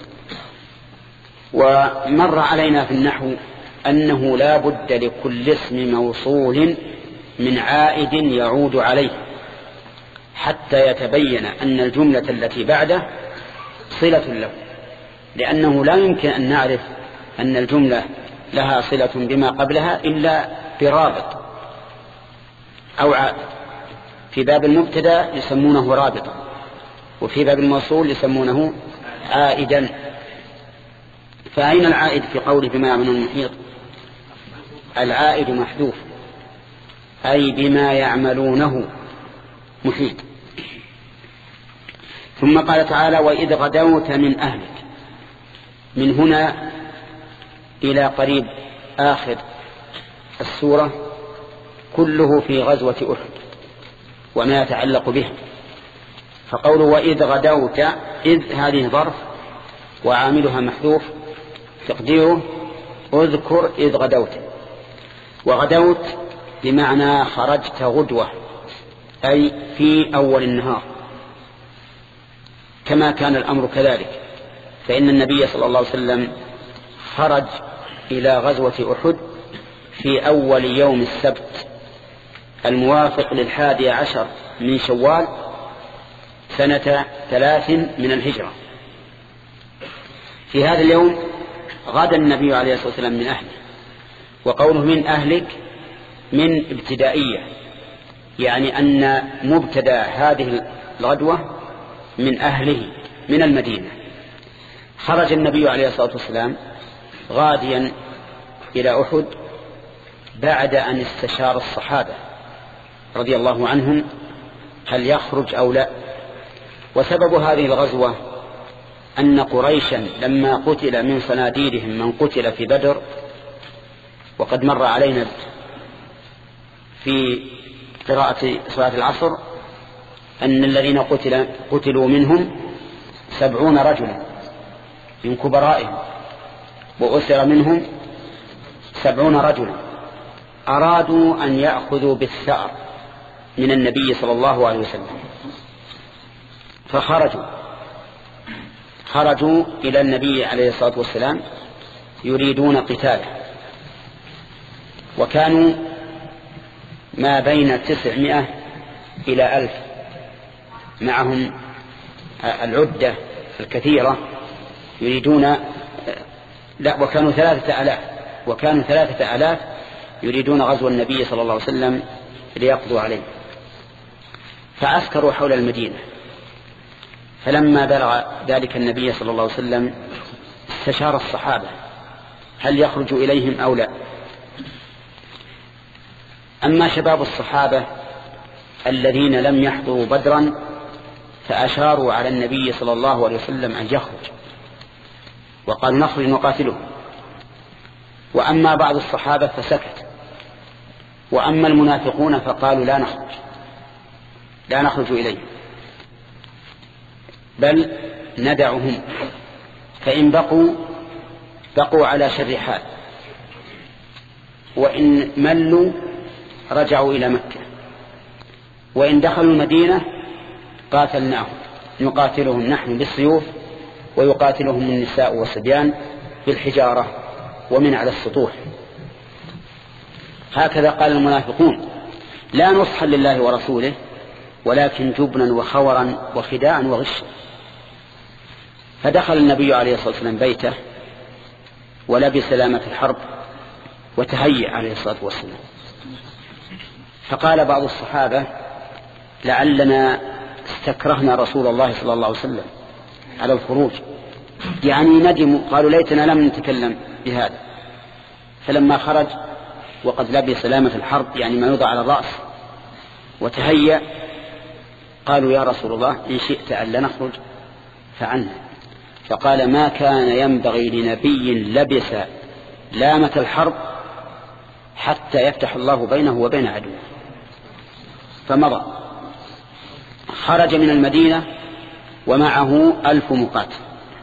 ومر علينا في النحو أنه لا بد لكل اسم موصول من عائد يعود عليه حتى يتبين أن الجملة التي بعده صلة له، لأنه لا يمكن أن نعرف أن الجملة لها صلة بما قبلها إلا برابط أو عائد. في باب المبتدا يسمونه رابطا، وفي باب الموصول يسمونه عائدا. فأين العائد في قوله بما يعملون المحيط؟ العائد محذوف، أي بما يعملونه محيط. ثم قال تعالى وإذ غدوت من أهلك. من هنا إلى قريب آخر السورة كله في غزوة أحد وما يتعلق بها. فقوله وإذ غدوت، إذ هذه ظرف وعاملها محذوف تقديره اذكر إذ غدوت. وغدوت بمعنى خرجت غدوة، أي في أول النهار، كما كان الأمر كذلك، فإن النبي صلى الله عليه وسلم خرج إلى غزوة أحد في أول يوم السبت الموافق للحادي عشر من شوال سنة ثلاث من الهجرة. في هذا اليوم غدا النبي عليه الصلاة والسلام من أهله. وقوله من أهلك من ابتدائية، يعني أن مبتدأ هذه الغدوة من أهله من المدينة. خرج النبي عليه الصلاة والسلام غاديا إلى أحد بعد أن استشار الصحابة رضي الله عنهم هل يخرج أو لا. وسبب هذه الغزوة أن قريشا لما قتل من صناديدهم من قتل في بدر، وقد مر علينا في قراءة صلاة العصر أن الذين قتل قتلوا منهم سبعون رجلا من كبرائهم، وأسر منهم سبعون رجلا، أرادوا أن يأخذوا بالثأر من النبي صلى الله عليه وسلم، فخرجوا خرجوا إلى النبي عليه الصلاة والسلام يريدون قتاله. وكانوا ما بين تسعمائة إلى ألف، معهم العدة الكثيرة يريدون، لا وكانوا ثلاثة آلاف وكانوا ثلاثة آلاف يريدون غزو النبي صلى الله عليه وسلم ليقضوا عليه. فعسكروا حول المدينة. فلما بلغ ذلك النبي صلى الله عليه وسلم استشار الصحابة هل يخرج إليهم أو لا. أما شباب الصحابة الذين لم يحضروا بدرا فأشاروا على النبي صلى الله عليه وسلم أن يخرج، وقالوا نخرج نقاتله. وأما بعض الصحابة فسكت. وأما المنافقون فقالوا لا نخرج لا نخرج إليه، بل ندعهم، فإن بقوا بقوا على شر حال، وإن ملوا رجعوا إلى مكة، وإن دخلوا المدينة قاتلناهم نقاتلهم نحن بالسيوف ويقاتلهم النساء والصبيان بالحجارة ومن على السطوح. هكذا قال المنافقون لا نصحا لله ورسوله ولكن جبنا وخورا وخداعا وغشا. فدخل النبي عليه الصلاة والسلام بيته ولبس لامة الحرب وتهيأ عليه الصلاة والسلام. فقال بعض الصحابة لعلنا استكرهنا رسول الله صلى الله عليه وسلم على الخروج، يعني ندموا، قالوا ليتنا لم نتكلم بهذا. فلما خرج وقد لبس سلامة الحرب يعني ما يوضع على الرأس وتهيأ، قالوا يا رسول الله إن شئت أن لا نخرج فعلنا. فقال ما كان ينبغي لنبي لبس لامة الحرب حتى يفتح الله بينه وبين عدوه. فمضى، خرج من المدينة ومعه ألف مقاتل.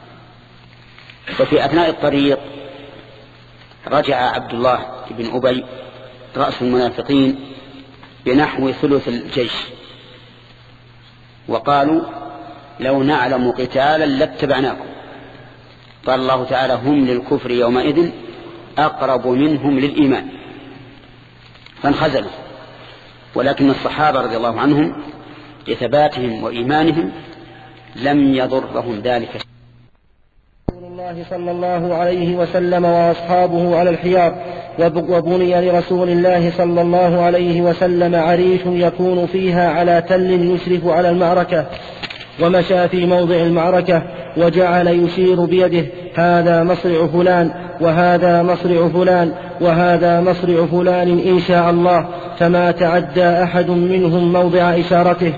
وفي أثناء الطريق رجع عبد الله بن أبي رأس المنافقين بنحو ثلث الجيش، وقالوا لو نعلم قتالا لاتبعناكم. قال الله تعالى هم للكفر يومئذ أقرب منهم للإيمان، فانخزلوا. ولكن الصحابة رضي الله عنهم لثباتهم وإيمانهم لم يضرهم ذلك. رسول الله صلى الله عليه وسلم وأصحابه على الحيار، وبني لرسول الله صلى الله عليه وسلم عريش يكون فيها على تل يشرف على المعركة، ومشى في موضع المعركة وجعل يشير بيده هذا مصرع فلان وهذا مصرع فلان وهذا مصرع فلان إن شاء الله، فما تعدى أحد منهم موضع إشارته.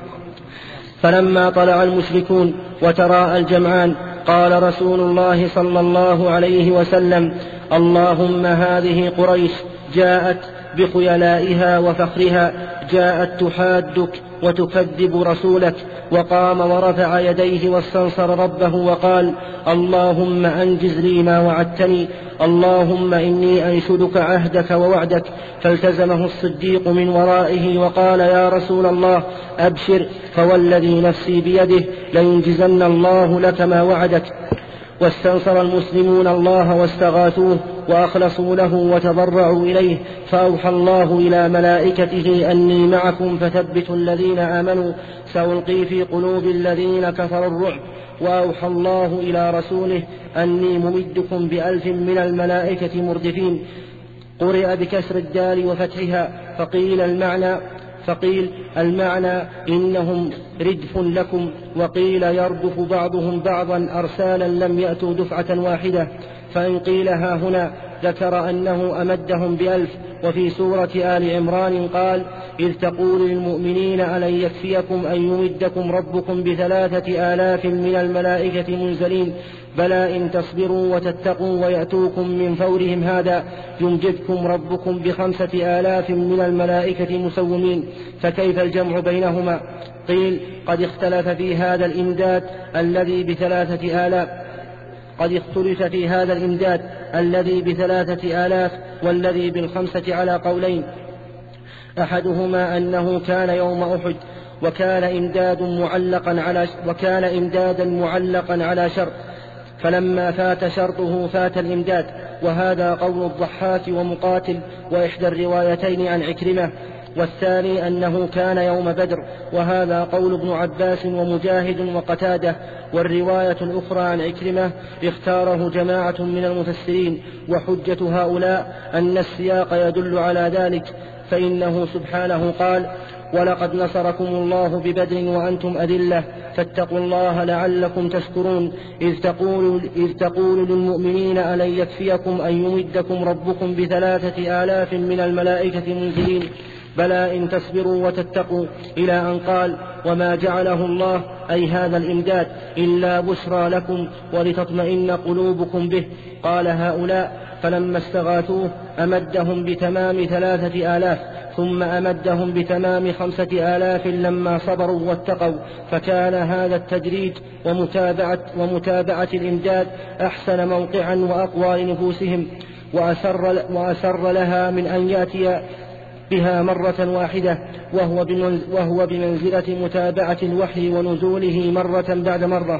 فلما طلع المشركون وتراءى الجمعان قال رسول الله صلى الله عليه وسلم اللهم هذه قريش جاءت بخيلائها وفخرها، جاءت تحادك وتكذب رسولك. وقام ورفع يديه واستنصر ربه وقال اللهم أنجز لي ما وعدتني، اللهم إني أنشدك عهدك ووعدك. فالتزمه الصديق من ورائه وقال يا رسول الله أبشر، فوالذي نفسي بيده لينجزن الله لك ما وعدك. واستنصر المسلمون الله واستغاثوه وأخلصوا له وتضرعوا إليه، فأوحى الله إلى ملائكته أني معكم فثبتوا الذين آمنوا سألقي في قلوب الذين كفروا الرعب. وأوحى الله إلى رسوله أني ممدكم بألف من الملائكة مردفين. قرئ بكسر الدال وفتحها، فقيل المعنى فقيل المعنى إنهم ردف لكم، وقيل يردف بعضهم بعضا أرسالا لم يأتوا دفعة واحدة. فإن قيل ها هنا ذكر أنه أمدهم بألف. وفي سورة آل عمران قال إذ تقول للمؤمنين ألن يكفيكم أن يمدكم ربكم بثلاثة آلاف من الملائكة منزلين، بلى إن تصبروا وتتقوا ويأتوكم من فورهم هذا يمجدكم ربكم بخمسة آلاف من الملائكة مسومين. فكيف الجمع بينهما؟ قيل قد اختلف في هذا الإمداد الذي بثلاثة آلاف قد اختلف في هذا الإمداد الذي بثلاثة آلاف والذي بالخمسة على قولين، أحدهما أنه كان يوم أحد، وكان إمداد معلقا على وكان إمدادا معلقا على شرط، فلما فات شرطه فات الإمداد. وهذا قول الضحاك ومقاتل وإحدى الروايتين عن عكرمة. والثاني أنه كان يوم بدر، وهذا قول ابن عباس ومجاهد وقتادة. والرواية الأخرى عن عكرمة اختاره جماعة من المفسرين، وحجة هؤلاء أن السياق يدل على ذلك، فإنه سبحانه قال ولقد نصركم الله ببدر وأنتم أذلة فاتقوا الله لعلكم تشكرون، إذ تقول, إذ تقول للمؤمنين ألن يكفيكم أن يمدكم ربكم بثلاثة آلاف من الملائكة منزلين، بلى إن تصبروا وتتقوا، إلى أن قال وما جعله الله أي هذا الإمداد إلا بشرى لكم ولتطمئن قلوبكم به. قال هؤلاء فلما استغاثوه أمدهم بتمام ثلاثة آلاف، ثم أمدهم بتمام خمسة آلاف لما صبروا واتقوا. فكان هذا التدريج ومتابعة, ومتابعة الإمداد أحسن موقعا وأقوى لنفوسهم، وأسر, وأسر لها من أن يأتي بها مرة واحدة، وهو, وهو بمنزلة متابعة الوحي ونزوله مرة بعد مرة.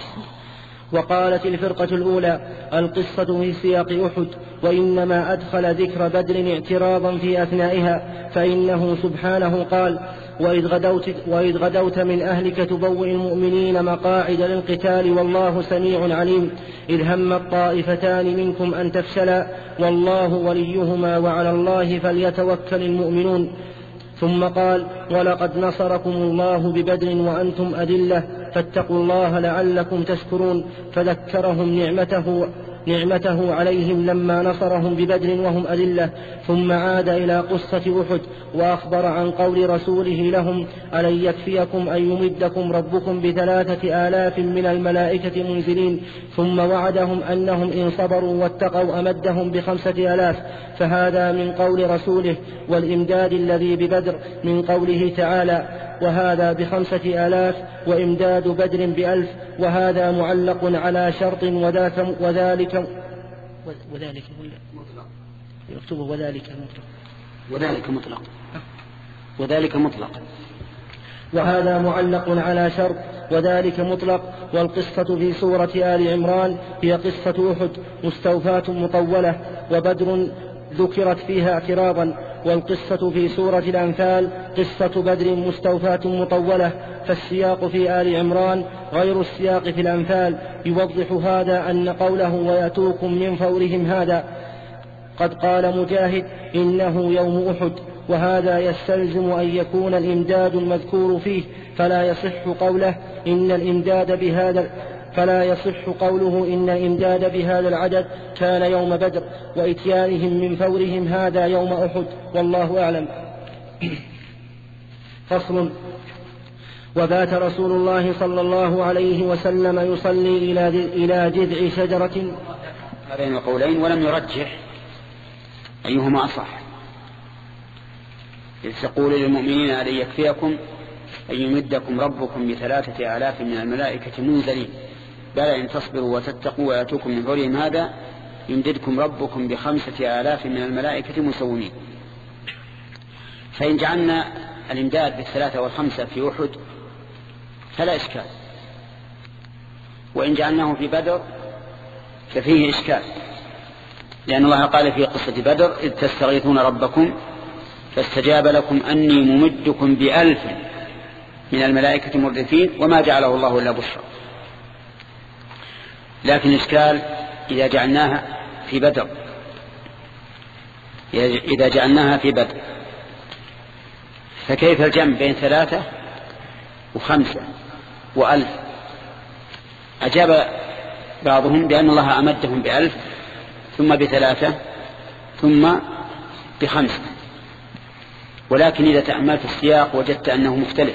وقالت الفرقة الأولى القصة في سياق أحد، وإنما أدخل ذكر بدر اعتراضا في أثنائها، فإنه سبحانه قال وإذ غدوت, وإذ غدوت من أهلك تبوئ المؤمنين مقاعد للقتال والله سميع عليم، إذ هم الطائفتان منكم أن تفشلا والله وليهما وعلى الله فليتوكل المؤمنون. ثم قال: ولقد نصركم الله ببدر وأنتم أذلة فاتقوا الله لعلكم تشكرون. فذكرهم نعمته نعمته عليهم لما نصرهم ببدر وهم أذلة. ثم عاد إلى قصة أحد وأخبر عن قول رسوله لهم: ألن يكفيكم أن يمدكم ربكم بثلاثة آلاف من الملائكة منزلين. ثم وعدهم أنهم إن صبروا واتقوا أمدهم بخمسة آلاف. فهذا من قول رسوله، والإمداد الذي ببدر من قوله تعالى: وهذا بخمسة آلاف، وإمداد بدر بألف. وهذا معلق على شرط وذاك وذلك وذلك يكتبه وذلك مطلق وذلك مطلق وذلك مطلق وهذا معلق على شرط وذلك مطلق. والقصة في سورة آل عمران هي قصة أحد مستوفاة مطولة، وبدر ذكرت فيها اعتراضا. والقصة في سورة الأنفال قصة بدر مستوفاة مطولة، فالسياق في آل عمران غير السياق في الأنفال. يوضح هذا أن قوله ويأتوكم من فورهم هذا قد قال مجاهد: إنه يوم أحد، وهذا يستلزم أن يكون الإمداد المذكور فيه، فلا يصح قوله إن الإمداد بهذا فلا يصح قوله إن الإمداد بهذا العدد كان يوم بدر، وإتيانهم من فورهم هذا يوم أحد، والله أعلم. فصل. وبات رسول الله صلى الله عليه وسلم يصلي إلى جذع شجرة. هذين القولين ولم يرجح أيهما أصح. إذ تقول للمؤمنين ألن يكفيكم أن يمدكم ربكم بثلاثة آلاف من الملائكة منزلين، بل إن تصبروا وتتقوا ويأتوكم من فورهم هذا يمددكم ربكم بخمسة آلاف من الملائكة مسومين. فإن جعلنا الإمداد بالثلاثة والخمسة في أحد فلا إشكال، وإن جعلناه في بدر ففيه إشكال، لأن الله قال في قصة بدر: إذ تستغيثون ربكم فاستجاب لكم أني ممدكم بألف من الملائكة مردفين وما جعله الله إلا بشرى. لكن إشكال إذا جعلناها في بدر إذا جعلناها في بدر فكيف الجمع بين ثلاثة وخمسة وألف؟ أجاب بعضهم بأن الله أمدهم بألف ثم بثلاثة ثم بخمسة، ولكن إذا تأملت السياق وجدت أنه مختلف،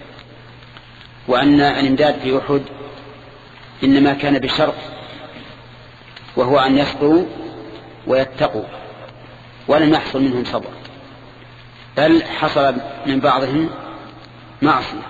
وأن الإمداد في أحد إنما كان بشرط، وهو أن يصبروا ويتقوا، ولم يحصل منهم صبر، بل حصل من بعضهم معصية.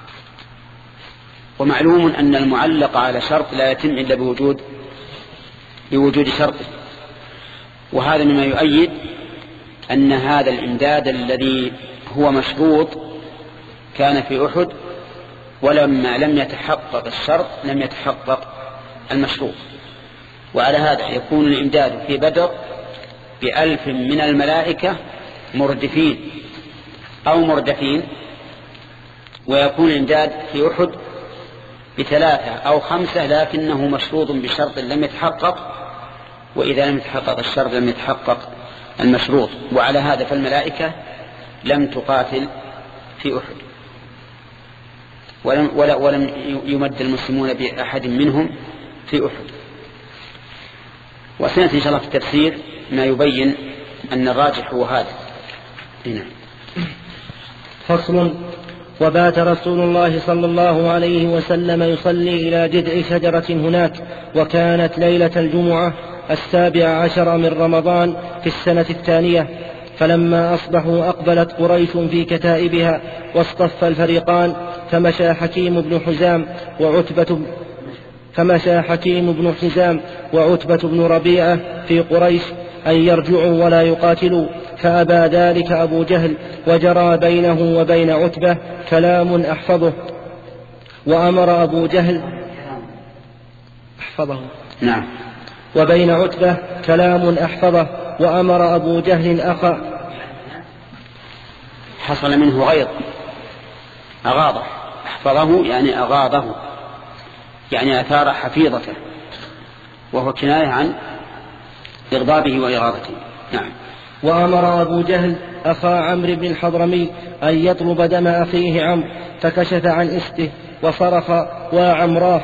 ومعلوم أن المعلق على شرط لا يتم إلا بوجود بوجود شرطه، وهذا مما يؤيد أن هذا الإمداد الذي هو مشروط كان في أحد، ولما لم يتحقق الشرط لم يتحقق المشروط. وعلى هذا يكون الإمداد في بدر بألف من الملائكة مردفين أو مردفين، ويكون الإمداد في أحد بثلاثة أو خمسة لكنه مشروط بشرط لم يتحقق، وإذا لم يتحقق الشرط لم يتحقق المشروط. وعلى هذا فالملائكة لم تقاتل في أحد، ولم, ولم يمد المسلمون بأحد منهم في أحد. وسنأتي إن شاء الله في التفسير ما يبين أن الراجح هو هذا. هنا. فصل. وبات رسول الله صلى الله عليه وسلم يصلي إلى جذع شجرة هناك، وكانت ليلة الجمعة السابع عشر من رمضان في السنة الثانية. فلما أصبحوا أقبلت قريش في كتائبها واصطف الفريقان، فمشى حكيم بن حزام وعتبة فمشى حكيم بن حزام وعتبة بن ربيعة في قريش أن يرجعوا ولا يقاتلوا، فأبى ذلك أبو جهل، وجرى بينه وبين عتبة كلام أحفظه، وأمر أبو جهل أحفظه نعم وبين عتبة كلام أحفظه وأمر أبو جهل أخا حصل منه غيظ أغاضه، أحفظه يعني أغاضه، يعني أثار حفيظته، وهو كناية عن إغضابه وإغاظته. نعم. وأمر أبو جهل أخا عمرو بن الحضرمي أن يطلب دم أخيه عمرو، فكشف عن إسته وصرخ وعمراه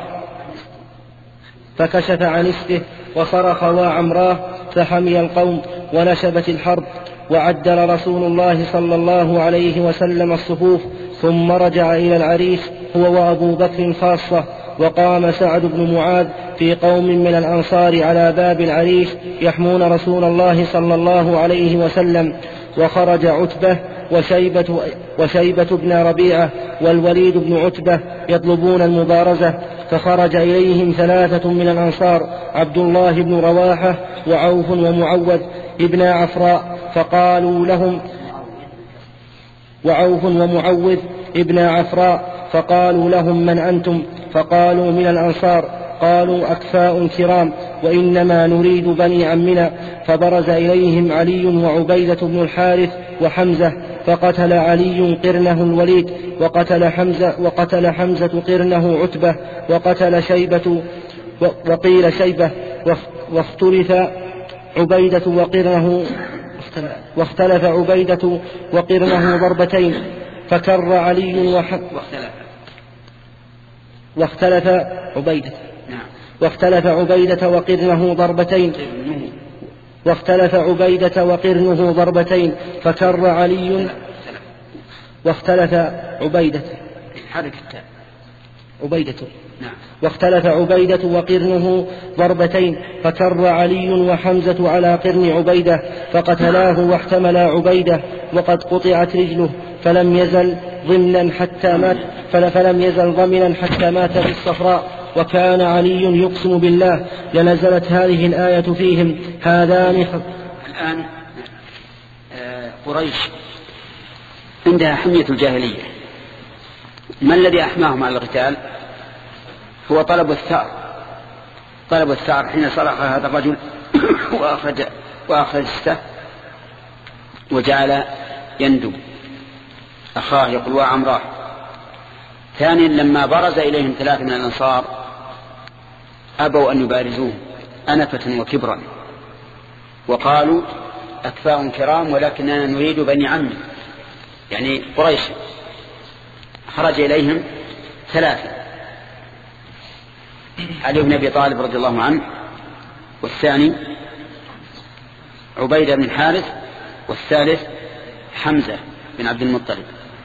فكشف عن إسته وصرخ وعمراه فحمي القوم ونشبت الحرب. وعدل رسول الله صلى الله عليه وسلم الصفوف، ثم رجع إلى العريس هو وأبو بكر خاصة. وقام سعد بن معاذ في قوم من الأنصار على باب العريس يحمون رسول الله صلى الله عليه وسلم. وخرج عتبة وشيبة, وشيبة بن ربيعة والوليد بن عتبة يطلبون المبارزة، فخرج إليهم ثلاثة من الأنصار عبد الله بن رواحة وعوف ومعوذ ابن عفراء، فقالوا لهم وعوف ومعوذ ابن عفراء فقالوا لهم من أنتم؟ فقالوا من الأنصار. قالوا أكفاء كرام وإنما نريد بني عمنا. فبرز إليهم علي وعبيدة بن الحارث وحمزة، فقتل علي قرنه الوليد، وقتل حمزة, وقتل حمزة قرنه عتبة، وقتل شيبة وقيل شيبة، واختلف عبيدة وقرنه واختلف عبيدة وقرنه ضربتين، فكر علي وح... واختلف عبيدة واختلف عبيدة وقرنه ضربتين واختلف عبيدة وقرنه ضربتين فكر علي واختلف عبيدة عبيدة نعم. واختلف عبيدة وقرنه ضربتين فكر علي وحمزة على قرن عبيدة فقتلاه واحتمل عبيدة، وقد قطعت رجله فلم يزل ضمنا حتى مات فلم يزل ضمنا حتى مات في الصفراء. وكان علي يقسم بالله لنزلت هذه الآية فيهم هذان. الآن قريش عندها حمية الجاهلية، ما الذي أحماهم على القتال؟ هو طلب الثار طلب الثار حين صرخ هذا الرجل وأخرج وأخرج السهم وجعل يندب أخاه يقول وعمراه. ثانيا لما برز إليهم ثلاثة من الأنصار أبوا أن يبارزوه أنفة وكبرا، وقالوا أكفاء كرام ولكننا نريد بني عمي، يعني قريش. خرج إليهم ثلاثة، علي بن أبي طالب رضي الله عنه، والثاني عبيدة بن الحارث، والثالث حمزة بن عبد المطلب.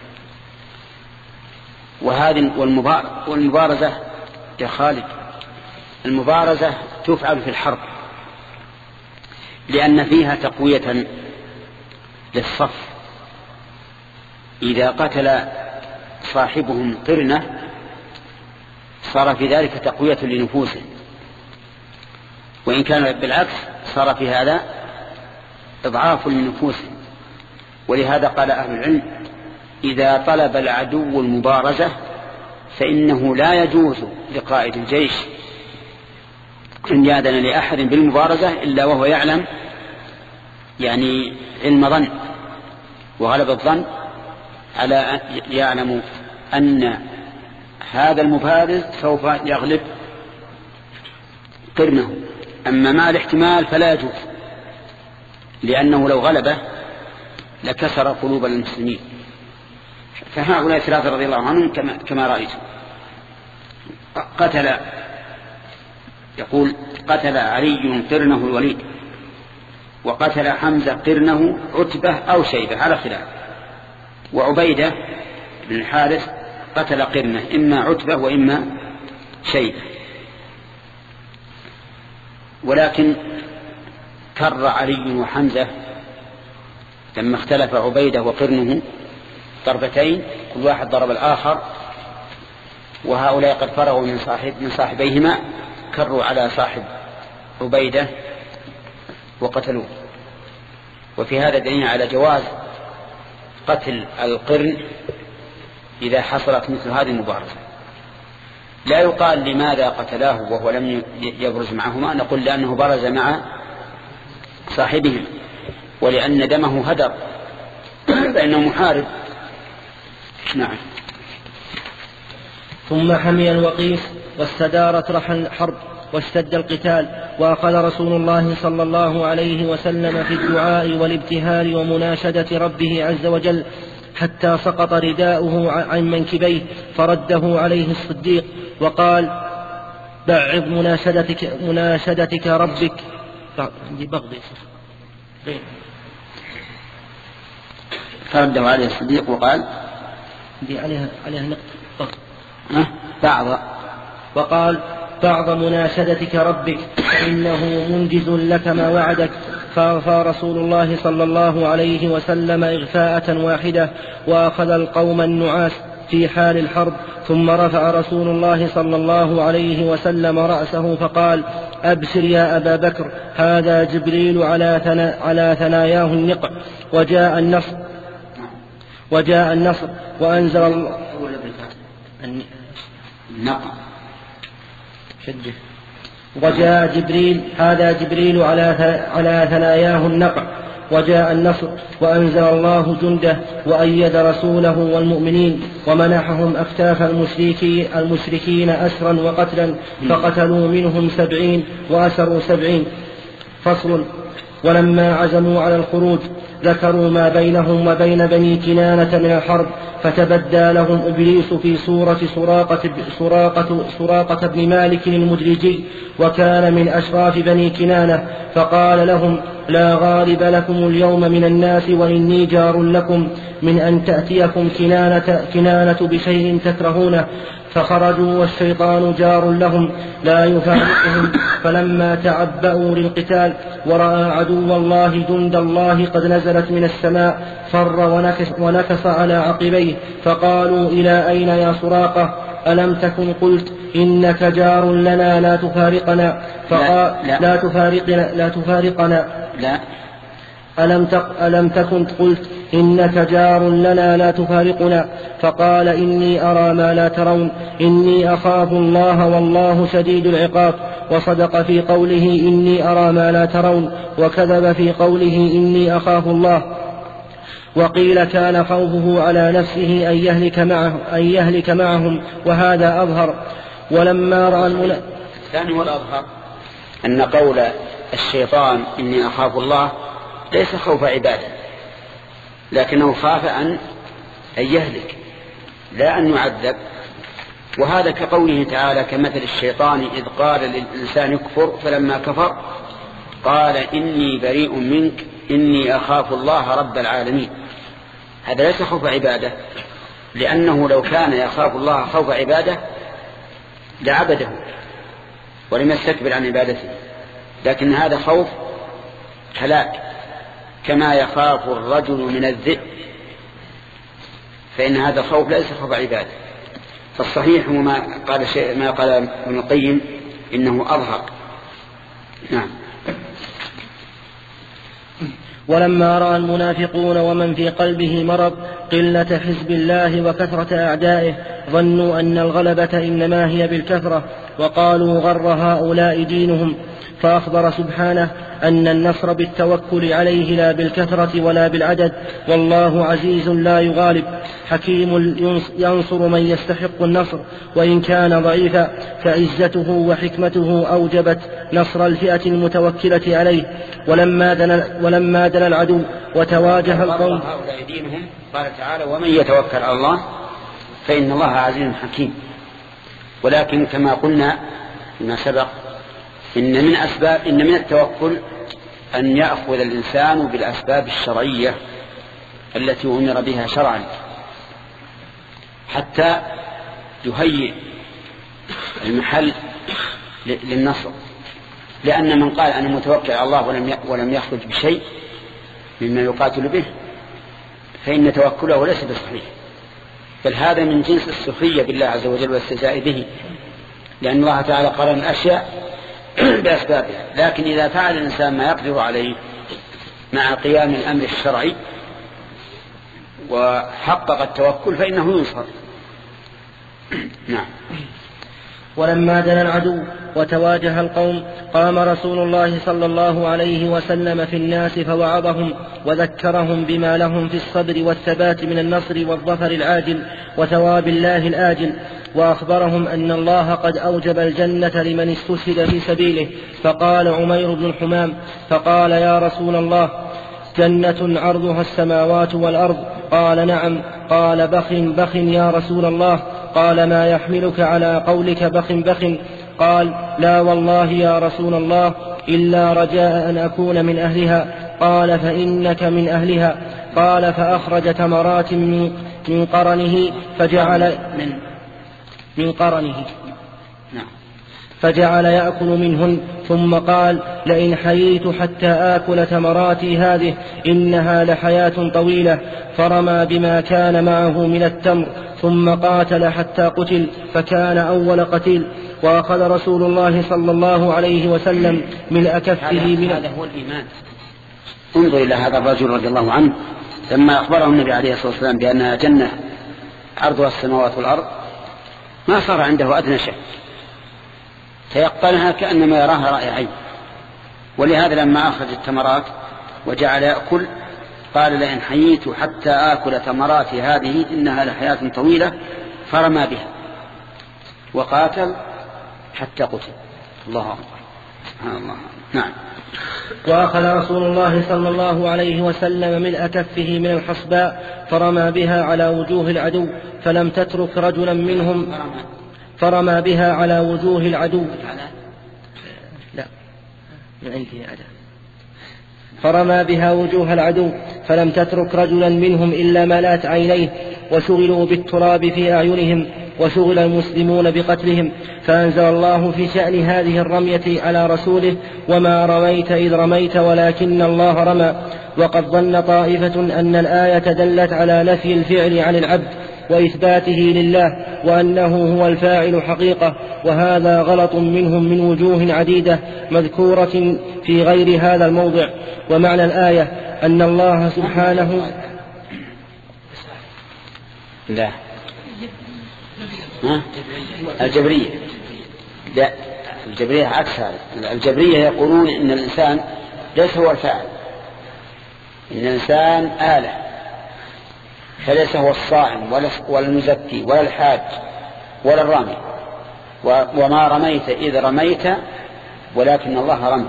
وهذه والمبارزة يا خالد، المبارزة تفعل في الحرب لأن فيها تقوية للصف. إذا قتل صاحبهم قرنة صار في ذلك تقوية لنفوسهم، وإن كان بالعكس صار في هذا إضعاف لنفوسهم. ولهذا قال أهل العلم إذا طلب العدو المبارزة فإنه لا يجوز لقائد الجيش أن يأذن لأحد بالمبارزة إلا وهو يعلم يعني علم ظن وغلب الظن على يعلم أن هذا المبارز سوف يغلب قرنه. أما مع الاحتمال فلا يجوز، لأنه لو غلبه لكسر قلوب المسلمين. فهؤلاء ثلاثة رضي الله عنهم كما, كما رأيت. قتل يقول قتل علي قرنه الوليد، وقتل حمزة قرنه عتبة أو شيبة على خلاف، وعبيدة بن الحارث قتل قرنه إما عتبة وإما شيبة. ولكن كر علي وحمزة لما اختلف عبيدة وقرنه ضربتين، كل واحد ضرب الآخر، وهؤلاء قد فرغوا من صاحب من صاحبيهما، كروا على صاحب عبيدة وقتلوه. وفي هذا دليل على جواز قتل القرن إذا حصلت مثل هذه المبارزة. لا يقال لماذا قتلاه وهو لم يبرز معهما، نقول لأنه برز مع صاحبهم ولأن دمه هدر فإنه محارب. نعم. ثم حمي الوقيس واستدارت رحى الحرب واشتد القتال، وأخذ رسول الله صلى الله عليه وسلم في الدعاء والابتهال ومناشدة ربه عز وجل حتى سقط رداؤه عن منكبيه، فرده عليه الصديق وقال: بعض مناشدتك, مناشدتك ربك. عندي بغض فرده عليه الصديق وقال: دي عليها عليها نقطة أه؟ بعض وقال: بعض مناشدتك ربك فإنه منجز لك ما وعدك. فأغفى رسول الله صلى الله عليه وسلم إغفاءة واحدة، وأخذ القوم النعاس في حال الحرب، ثم رفع رسول الله صلى الله عليه وسلم رأسه فقال: أبشر يا أبا بكر، هذا جبريل على, ثنا على ثناياه النقع، وجاء النصر وجاء النصر وأنزل الله النقع شده وجاء جبريل هذا جبريل على على ثناياه النقع، وجاء النصر وأنزل الله جنده وأيد رسوله والمؤمنين، ومنحهم أكتاف المشركين, المشركين أسرا وقتلا، فقتلوا منهم سبعين وأسروا سبعين. فصل. ولما عزموا على الخروج ذكروا ما بينهم وبين بني كنانة من الحرب، فتبدى لهم إبليس في صورة سراقة, سراقة, سراقة بن مالك المدلجي، وكان من أشراف بني كنانة، فقال لهم: لا غالب لكم اليوم من الناس، وإني جار لكم من أن تأتيكم كنانة, كنانة بشيء تكرهونه. فخرجوا والشيطان جار لهم لا يفارقهم، فلما تعبأوا للقتال ورأى عدو الله جند الله قد نزلت من السماء فر ونكس, ونكس على عقبيه، فقالوا: إلى أين يا سراقة؟ ألم تكن قلت إنك جار لنا لا تفارقنا؟ فقال: لا, لا. لا تفارقنا لا تفارقنا لا ألم, تق ألم تكن قلت إنك جار لنا لا تفارقنا؟ فقال: إني أرى ما لا ترون، إني أخاف الله والله شديد العقاب. وصدق في قوله إني أرى ما لا ترون، وكذب في قوله إني أخاف الله. وقيل كان خوفه على نفسه أن يهلك, معه أن يهلك معهم، وهذا أظهر. ولما رأى المنا... الثاني والأظهر أن قول الشيطان إني أخاف الله ليس خوف عباده، لكنه خاف أن يهلك لا أن يعذب. وهذا كقوله تعالى: كمثل الشيطان إذ قال للإنسان اكفر فلما كفر قال إني بريء منك إني أخاف الله رب العالمين. هذا ليس خوف عباده، لأنه لو كان يخاف الله خوف عباده لعبده ولم يستكبر عن عبادته، لكن هذا خوف هلاك، كما يخاف الرجل من الذئب، فإن هذا الخوف ليس خوف عباده. فالصحيح ما قال شيء ما قال ابن القيم إنه أظهر. نعم. ولما رأى المنافقون ومن في قلبه مرض قلة حزب الله وكثرة أعدائه ظنوا أن الغلبة إنما هي بالكثرة، وقالوا غر هؤلاء دينهم. فأخبر سبحانه أن النصر بالتوكل عليه لا بالكثرة ولا بالعدد، والله عزيز لا يغالب، حكيم ينصر من يستحق النصر وإن كان ضعيفا، فعزته وحكمته أوجبت نصر الفئة المتوكلة عليه. ولما دنا, ولما دنا العدو وتواجه القوم هؤلاء دينهم، قال تعالى: ومن يتوكل على الله فإن الله عزيز حكيم. ولكن كما قلنا فيما سبق إن من أسباب إن من التوكل أن يأخذ الإنسان بالأسباب الشرعية التي أمر بها شرعا حتى يهيئ المحل للنصر. لأن من قال أنا متوكل على الله ولم ولم يخرج بشيء مما يقاتل به فإن توكله ليس بصحيح، بل هذا من جنس السخرية بالله عز وجل والاستهزاء به، لأن الله تعالى قرن الأشياء بأسبابها. لكن إذا فعل الإنسان ما يقدر عليه مع قيام الأمر الشرعي وحقق التوكل فإنه ينصر. نعم. ولما دنا العدو وتواجه القوم قام رسول الله صلى الله عليه وسلم في الناس فوعظهم وذكرهم بما لهم في الصبر والثبات من النصر والظفر العاجل وثواب الله الآجل، وأخبرهم أن الله قد أوجب الجنة لمن استشهد في سبيله. فقال عمير بن الحمام فقال يا رسول الله جنة عرضها السماوات والأرض؟ قال نعم. قال بخ بخ يا رسول الله. قال ما يحملك على قولك بخ بخ؟ قال لا والله يا رسول الله إلا رجاء أن أكون من أهلها. قال فإنك من أهلها. قال فأخرج تمرات من, من قرنه فجعل من, من قرنه فجعل يأكل منهن، ثم قال لئن حييت حتى آكل تمراتي هذه إنها لحياة طويلة. فرمى بما كان معه من التمر ثم قاتل حتى قتل فكان أول قتيل. وأخذ رسول الله صلى الله عليه وسلم من أكفه من هذا هو الإيمان. انظر إلى هذا الرجل رضي الله عنه لما أخبره النبي عليه الصلاة والسلام بأنها جنة عرضها السماوات والأرض ما صار عنده أدنى شيء، تيقنها كأنما يراها رأي عين. ولهذا لما أخرج التمرات وجعل يأكل قال لئن حييت حتى آكل تمراتي هذه إنها لحياة طويلة، فرمى بها وقاتل حتى قتل. الله أكبر، سبحان الله. نعم. وأخذ رسول الله صلى الله عليه وسلم من أكفه من الحصباء فرمى بها على وجوه العدو فلم تترك رجلا منهم فرمى بها على وجوه العدو لا من عندي أداء فرمى بها وجوه العدو فلم تترك رجلا منهم إلا ملأت عينيه، وشغلوا بالتراب في أعينهم، وشغل المسلمون بقتلهم. فأنزل الله في شأن هذه الرمية على رسوله وما رميت إذ رميت ولكن الله رمى. وقد ظن طائفة أن الآية دلت على نفي الفعل عن العبد وإثباته لله وأنه هو الفاعل حقيقة، وهذا غلط منهم من وجوه عديدة مذكورة في غير هذا الموضع. ومعنى الآية أن الله سبحانه لا ها؟ الجبرية لا، الجبرية عكس هذا. الجبرية يقولون إن الإنسان ليس هو الفاعل، إن الإنسان آلة، فليس هو الصائم ولا المزكي ولا الحاج ولا الرامي. وما رميت إذ رميت ولكن الله رمى.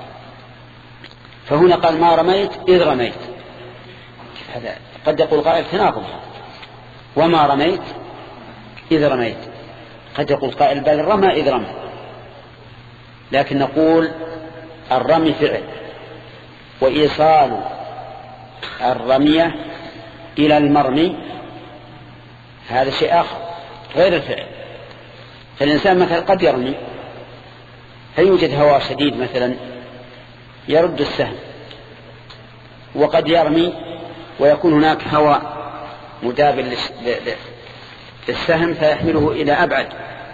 فهنا قال ما رميت إذ رميت، هذا قد يقول قائل تناقض، وما رميت إذ رميت، قد يقول قائل بل رمى إذ رمى. لكن نقول الرمي فعل، وإيصال الرمية إلى المرمي هذا شيء آخر غير الفعل. فالإنسان مثلا قد يرمي فيوجد هواء شديد مثلا يرد السهم، وقد يرمي ويكون هناك هواء مدابل للسهم فيحمله إلى أبعد.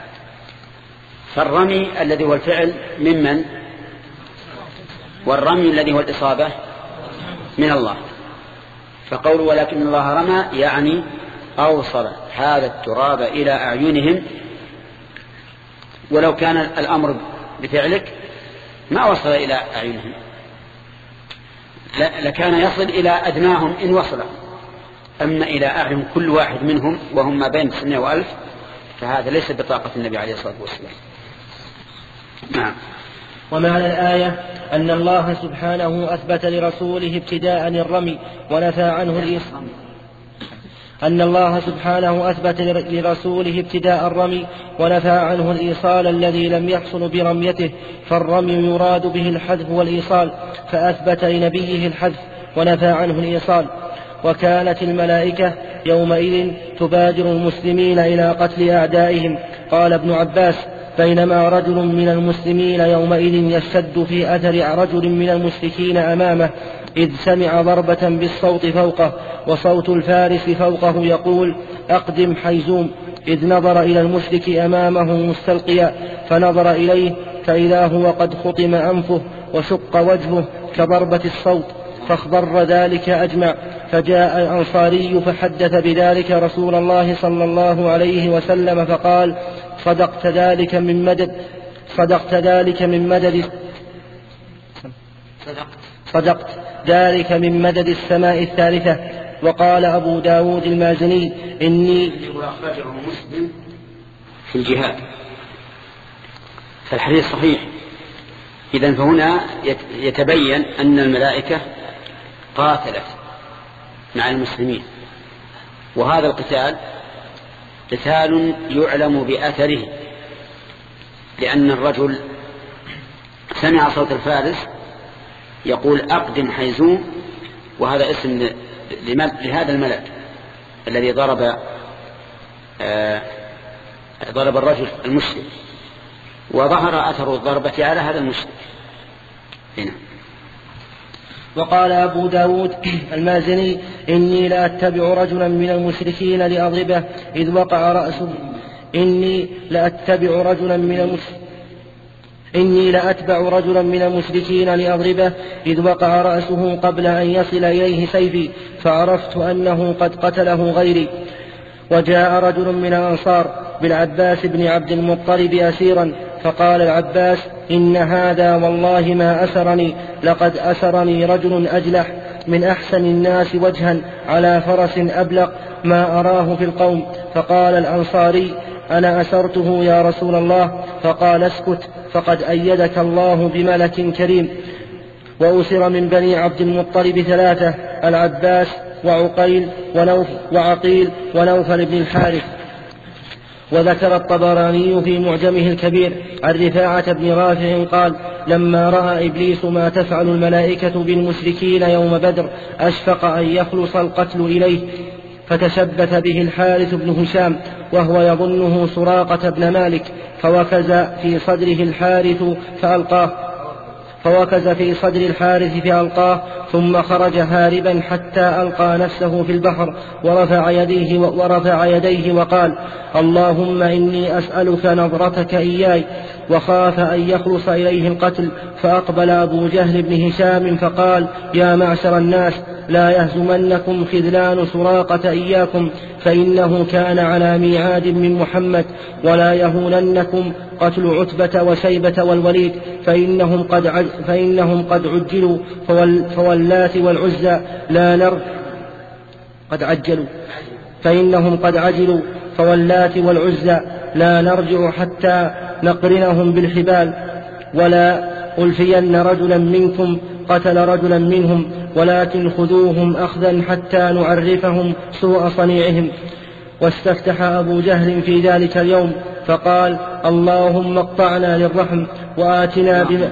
فالرمي الذي هو الفعل ممن، والرمي الذي هو الإصابة من الله. فقول ولكن الله رمى يعني أوصل هذا التراب إلى أعينهم، ولو كان الأمر بفعلك ما وصل إلى أعينهم، لكان يصل إلى أدناهم إن وصل. أما إلى أعين كل واحد منهم وهم ما بين سنة وألف فهذا ليس بطاقة النبي عليه الصلاة والسلام. نعم. ومعنى الآية أن الله سبحانه أثبت لرسوله ابتداء الرمي ونفى عنه الإيصال. أن الله سبحانه أثبت لرسوله ابتداء الرمي ونفى عنه الإيصال الذي لم يحصل برميته، فالرمي يراد به الحذف والإيصال، فأثبت لنبيه الحذف ونفى عنه الإيصال. وكانت الملائكة يومئذ تبادر المسلمين إلى قتل أعدائهم. قال ابن عباس بينما رجل من المسلمين يومئذ يشتد في أثر رجل من المشركين أمامه إذ سمع ضربة بالصوت فوقه، وصوت الفارس فوقه يقول أقدم حيزوم، إذ نظر إلى المشرك أمامه مستلقيا، فنظر إليه فإذا هو قد خطم أنفه وشق وجهه كضربة الصوت، فاخضر ذلك أجمع. فجاء الأنصاري فحدث بذلك رسول الله صلى الله عليه وسلم فقال صدقت ذلك من مدد صدقت ذلك من مدد صدقت ذلك من مدد السماء الثالثة. وقال أبو داود المازني إني أخرجه مسلم في الجهاد، فالحديث صحيح. إذن فهنا يتبين أن الملائكة قاتلت مع المسلمين، وهذا القتال قتال يعلم بأثره، لأن الرجل سمع صوت الفارس يقول أقدم حيزوم، وهذا اسم لهذا الملك الذي ضرب آه ضرب الرجل المشرك، وظهر أثر الضربة على هذا المشرك هنا. وقال أبو داود المازني: إني لأتبع رجلا من المشركين لأضربه إذ وقع رأسه إني لأتبع رجلا من المشركين إني لأتبع رجلا من المشركين لأضربه إذ وقع رأسه قبل أن يصل إليه سيفي، فعرفت أنه قد قتله غيري. وجاء رجل من الأنصار بالعباس بن عبد المطلب أسيرا، فقال العباس: إن هذا والله ما أسرني، لقد أسرني رجل أجلح من أحسن الناس وجها على فرس أبلق ما أراه في القوم. فقال الأنصاري: أنا أسرته يا رسول الله. فقال: اسكت، فقد أيدك الله بملك كريم. وأسر من بني عبد المطلب ثلاثة: العباس وعقيل ونوف وعقيل ونوفل بن الحارث. وذكر الطبراني في معجمه الكبير عن رفاعة بن رافع قال: لما رأى إبليس ما تفعل الملائكة بالمشركين يوم بدر أشفق أن يخلص القتل إليه، فتشبث به الحارث بن هشام وهو يظنه سراقة بن مالك، فوكز في صدره الحارث فألقاه فوكز في صدر الحارث فألقاه ثم خرج هاربا حتى ألقى نفسه في البحر ورفع يديه, ورفع يديه وقال: اللهم إني أسألك نظرتك إياي، وخاف أن يخلص إليه القتل. فأقبل أبو جهل بن هشام فقال: يا معشر الناس، لا يهزمنكم خذلان سراقة إياكم، فإنه كان على ميعاد من محمد، ولا يهوننكم قتل عتبة وشيبة والوليد، فإنهم قد, عج فإنهم قد عجلوا، فول فولات والعزى لا نر قد عجلوا فإنهم قد عجلوا فولات والعزى لا نرجع حتى نقرنهم بالحبال، ولا ألفين رجلا منكم قتل رجلا منهم، ولكن خذوهم أخذا حتى نعرفهم سوء صنيعهم. واستفتح أبو جهل في ذلك اليوم فقال: اللهم اقطعنا للرحم وآتنا بما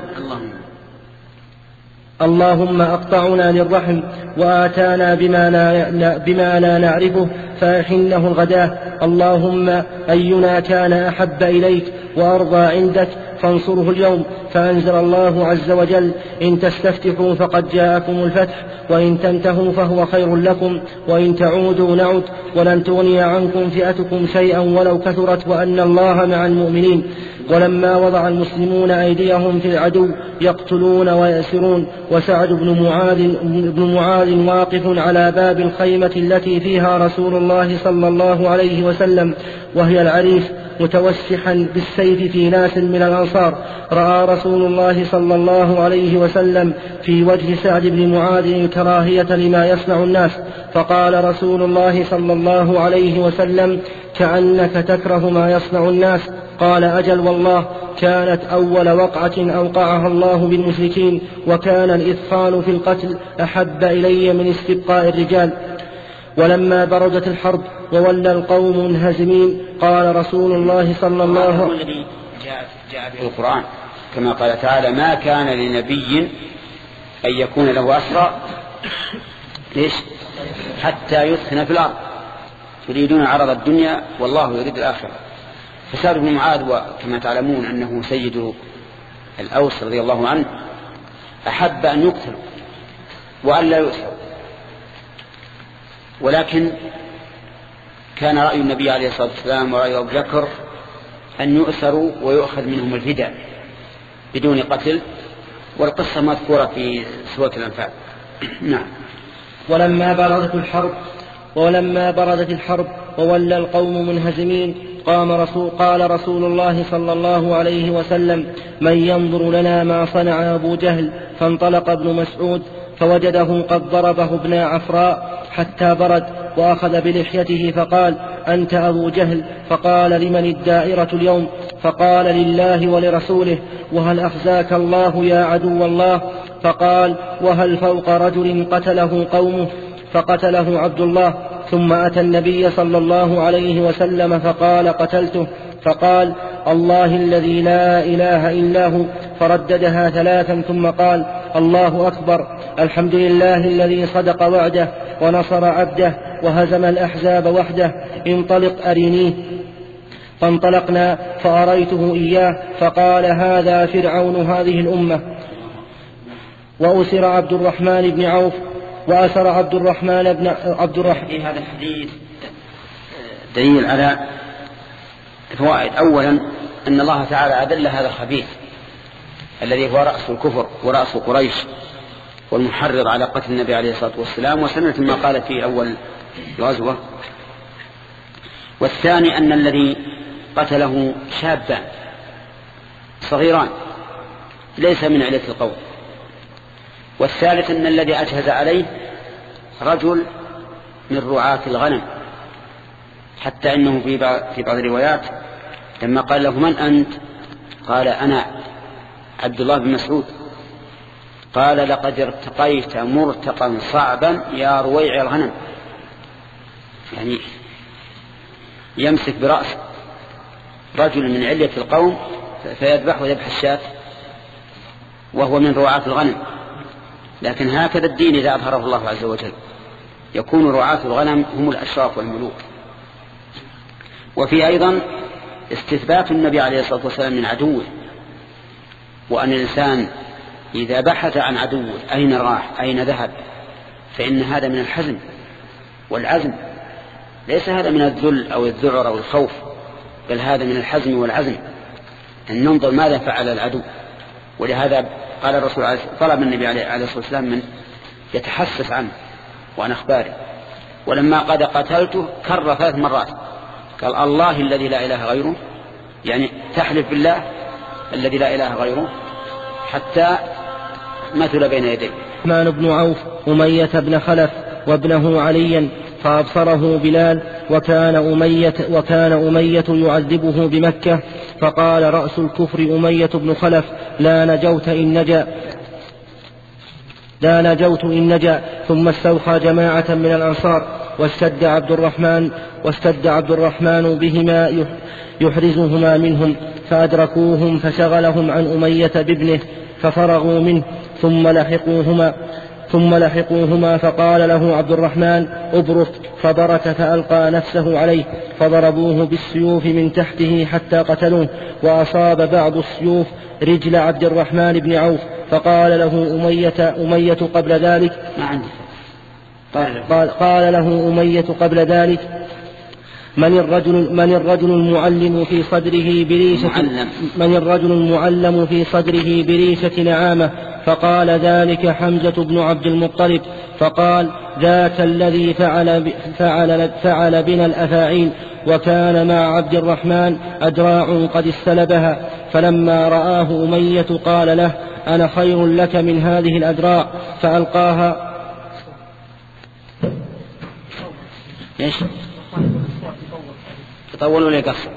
اللهم أقطعنا للرحم وآتانا بما لا, بما لا نعرفه فأحنه الغداة. اللهم أينا كان أحب إليك وأرضى عندك فانصره اليوم. فأنزل الله عز وجل: إن تستفتحوا فقد جاءكم الفتح، وإن تنتهوا فهو خير لكم، وإن تعودوا نعد، ولن تغني عنكم فئتكم شيئا ولو كثرت، وأن الله مع المؤمنين. ولما وضع المسلمون أيديهم في العدو يقتلون ويأسرون، وسعد بن معاذ, بن معاذ واقف على باب الخيمة التي فيها رسول الله صلى الله عليه وسلم وهي العريش متوسحا بالسيف في ناس من الأنصار، رأى رسول الله صلى الله عليه وسلم في وجه سعد بن معاذ الكراهية لما يصنع الناس، فقال رسول الله صلى الله عليه وسلم: كأنك تكره ما يصنع الناس. قال: أجل والله، كانت أول وقعة أوقعها الله بالمشركين، وكان الإثخان في القتل أحب إلي من استبقاء الرجال. ولما بردت الحرب وولى القوم منهزمين قال رسول الله صلى الله عليه وسلم الذي جاء في القرآن كما قال تعالى: ما كان لنبي أن يكون له أسرى ليش حتى يثخن في الأرض يريدون عرض الدنيا والله يريد الآخرة. فسعد بن معاذ وكما تعلمون أنه سيد الأوس رضي الله عنه أحب أن يقتل وأن لا يؤسر، ولكن كان رأي النبي عليه الصلاة والسلام ورأي أبو بكر أن يؤسروا ويؤخذ منهم الفداء بدون قتل، والقصة مذكورة في سورة الأنفال. نعم. ولما بردت الحرب ولما بردت الحرب وولى القوم منهزمين قام رسول قال رسول الله صلى الله عليه وسلم: من ينظر لنا ما صنع أبو جهل؟ فانطلق ابن مسعود فوجده قد ضربه ابن عفراء حتى برد، وأخذ بلحيته فقال: أنت أبو جهل. فقال لمن الدائرة اليوم؟ فقال لله ولرسوله. وهل أخزاك الله يا عدو الله؟ فقال وهل فوق رجل قتله قومه؟ فقتله عبد الله. ثم أتى النبي صلى الله عليه وسلم فقال قتلته. فقال الله الذي لا إله إلا هو. فرددها ثلاثا ثم قال الله أكبر، الحمد لله الذي صدق وعده ونصر عبده وهزم الأحزاب وحده، انطلق أرنيه. فانطلقنا فأريته إياه فقال هذا فرعون هذه الأمة. وأسر عبد الرحمن بن عوف وأسر عبد الرحمن بن عبد الرحمن. في هذا الحديث دليل على فوائد. أولا أن الله تعالى أذل هذا الخبيث الذي هو رأس الكفر ورأس قريش والمحرض على قتل النبي عليه الصلاة والسلام، وسمعت ما قال في أول الغزوة. والثاني أن الذي قتله شابان صغيران ليس من علة القوم. والثالث أن الذي أجهز عليه رجل من رعاة الغنم، حتى إنه في بعض, في بعض الروايات لما قال له من أنت؟ قال أنا عبد الله بن مسعود. قال لقد ارتقيت مرتقا صعبا يا رويع الغنم، يعني يمسك برأس رجل من علية القوم فيذبح ويذبح الشاة وهو من رعاة الغنم. لكن هكذا الدين إذا أظهره الله عز وجل يكون رعاة الغنم هم الأشراف والملوك. وفي أيضا استثبات النبي عليه الصلاة والسلام من عدوه، وأن الإنسان إذا بحث عن عدوه أين راح أين ذهب فإن هذا من الحزم والعزم، ليس هذا من الذل أو الذعر أو الخوف، بل هذا من الحزم والعزم أن ننظر ماذا فعل العدو. ولهذا قال الرسول عليه طلب النبي عليه الصلاة والسلام من يتحسس عنه وعن أخباره. ولما قد قتلته كرر ثلاث مرات قال الله الذي لا إله غيره، يعني تحلف بالله الذي لا إله غيره حتى مثل بين يديه. الرحمن بن عوف أمية بن خلف وابنه عليا فأبصره بلال وكان أمية, وكان أمية يعذبه بمكة، فقال رأس الكفر أمية بن خلف لا نجوت إن نجا لا نجوت إن نجا. ثم استوخى جماعة من الأنصار واستد عبد الرحمن واستد عبد الرحمن بهما يحرزهما منهم، فأدركوهم فشغلهم عن أمية بابنه ففرغوا منه، ثم لحقوهما ثم لحقوهما فقال له عبد الرحمن ابرك، فبرك فألقى نفسه عليه فضربوه بالسيوف من تحته حتى قتلوه، وأصاب بعض السيوف رجل عبد الرحمن بن عوف. فقال له أمية, أمية قبل ذلك ما عندي قال, قال له أمية قبل ذلك من الرجل, من الرجل المعلم في صدره بريشة من الرجل المعلم في صدره بريشة نعامة؟ فقال ذلك حمزة بن عبد المطلب. فقال ذاك الذي فعل, فعل, فعل بنا الأفاعيل. وكان مع عبد الرحمن أدراع قد استلبها، فلما رآه أمية قال له أنا خير لك من هذه الأدراع، فألقاها. ايش تطول ولا يقصر؟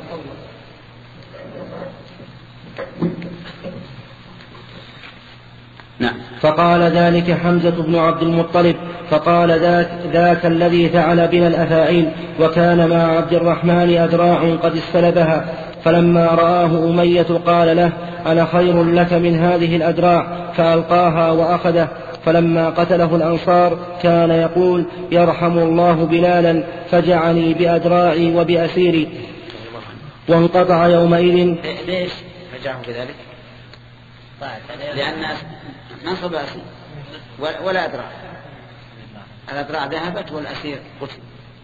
نعم. فقال ذلك حمزة بن عبد المطلب. فقال ذاك, ذاك الذي فعل بنا الأفاعيل. وكان مع عبد الرحمن أدراع قد استلبها، فلما رآه أمية قال له أنا خير لك من هذه الأدراع، فألقاها وأخذه. فلما قتله الأنصار كان يقول يرحم الله بلالا فجعني بأدراعي وبأسيري. وانقطع يومئذ. ليش فجعه كذلك؟ لأن نصب أسير ولا أدراع، الأدراع ذهبت والأسير قتل.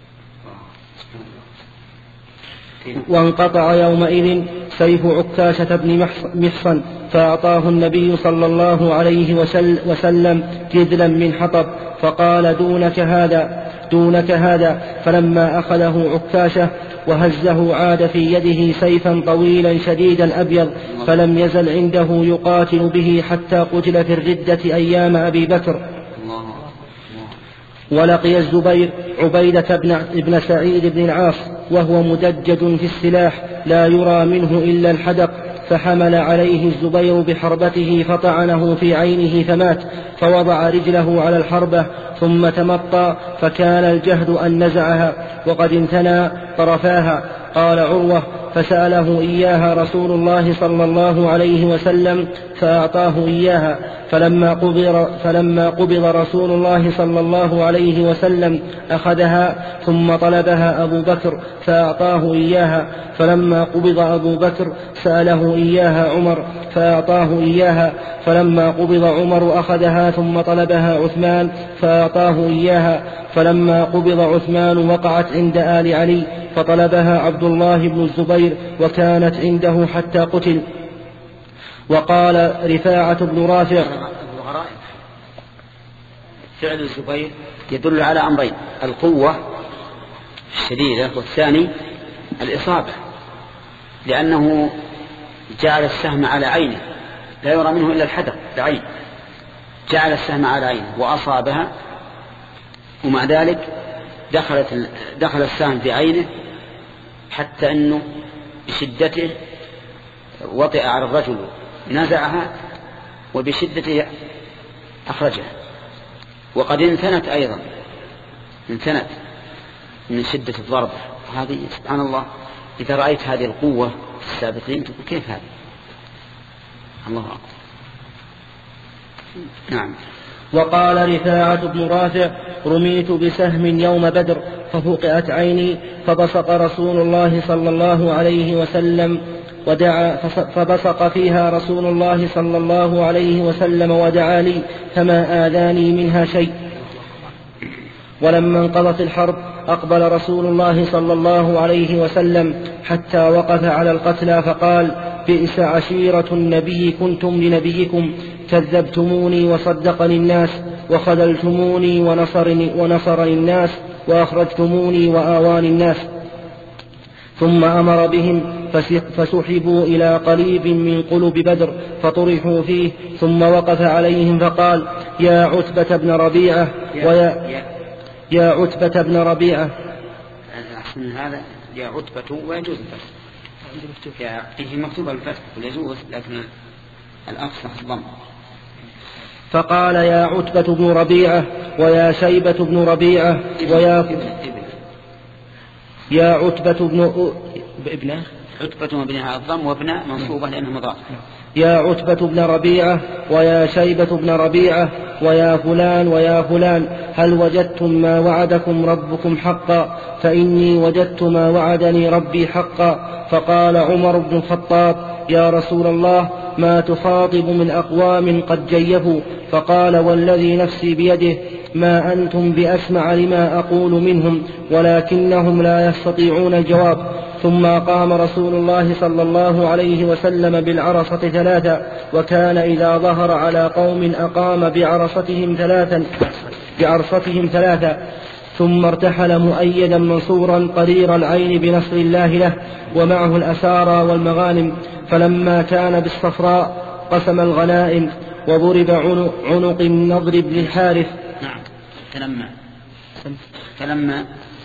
وانقطع يومئذ سيف عكاشة بن محصن، فأعطاه النبي صلى الله عليه وسلم جدلا من حطب، فقال دونك هذا دونك هذا. فلما أخذه عكاشة وهزه عاد في يده سيفا طويلا شديدا أبيض، فلم يزل عنده يقاتل به حتى قتل في الردة أيام أبي بكر. ولقي الزبير عبيدة بن, بن سعيد بن العاص وهو مدجج في السلاح لا يرى منه إلا الحدق، فحمل عليه الزبير بحربته فطعنه في عينه فمات، فوضع رجله على الحربة ثم تمطى، فكان الجهد أن نزعها وقد انثنى طرفاها. قال عروة: فسأله إياها رسول الله صلى الله عليه وسلم فأعطاه إياها، فلما قبض, فلما قبض رسول الله صلى الله عليه وسلم أخذها، ثم طلبها أبو بكر فأعطاه إياها، فلما قبض أبو بكر سأله إياها عمر فأعطاه إياها، فلما قبض عمر أخذها ثم طلبها عثمان فأعطاه إياها، فلما قبض عثمان وقعت عند آل علي فطلبها عبد الله بن الزبير وكانت عنده حتى قتل. وقال رفاعة بن رافع: فعل الزبير يدل على أمرين: القوة الشديدة، والثاني الإصابة، لأنه جعل السهم على عينه لا يرى منه إلا الحدق بعين، جعل السهم على عينه وأصابها، ومع ذلك دخلت دخل السهم في عينه حتى أنه بشدته وطئ على الرجل، نزعها وبشدته أخرجها، وقد انثنت أيضا، انثنت من شدة الضرب. هذه سبحان الله، إذا رأيت هذه القوة في السابقين تقول كيف هذا؟ الله أكبر. نعم. وقال رفاعة بن رافع: رميت بسهم يوم بدر ففقئت عيني، فبصق رسول الله صلى الله عليه وسلم ودعا فبصق فيها رسول الله صلى الله عليه وسلم ودعا لي، فما آذاني منها شيء. ولما انقضت الحرب أقبل رسول الله صلى الله عليه وسلم حتى وقف على القتلى فقال: بئس عشيرة النبي كنتم لنبيكم، كذبتموني وصدقني الناس، وخذلتموني ونصرني, ونصرني الناس، وأخرجتموني وآواني الناس. ثم أمر بهم فسحبوا إلى قريب من قلب بدر فطرحوا فيه، ثم وقف عليهم فقال: يا عتبة بن ربيعة ويا يا عتبة بن ربيعة. أحسن هذا يا عتبة، ويجوز الفتح، فيه مكتوب الفتح ويجوز، لكن الأقصى الضم. فقال: يا عتبة بن ربيعة ويا شيبة بن ربيعة ويا يا عتبة بن ابنه عتبة وابنها الضم، وابنه منصوبة لأنه مضاف. يا عتبة بن ربيعة ويا شيبة بن ربيعة ويا فلان ويا فلان، هل وجدتم ما وعدكم ربكم حقا؟ فإني وجدت ما وعدني ربي حقا. فقال عمر بن الخطاب: يا رسول الله، ما تخاطب من أقوام قد جيفوا؟ فقال: والذي نفسي بيده ما أنتم بأسمع لما أقول منهم، ولكنهم لا يستطيعون الجواب. ثم قام رسول الله صلى الله عليه وسلم بالعرصة ثلاثة، وكان إذا ظهر على قوم أقام بعرصتهم ثلاثا بعرصتهم ثلاثة ثم ارتحل مؤيدا منصورا قرير العين بنصر الله له، ومعه الأسارى والمغانم. فلما كان بالصفراء قسم الغنائم، وضرب عنق النضر بن الحارث. نعم. فلما فلما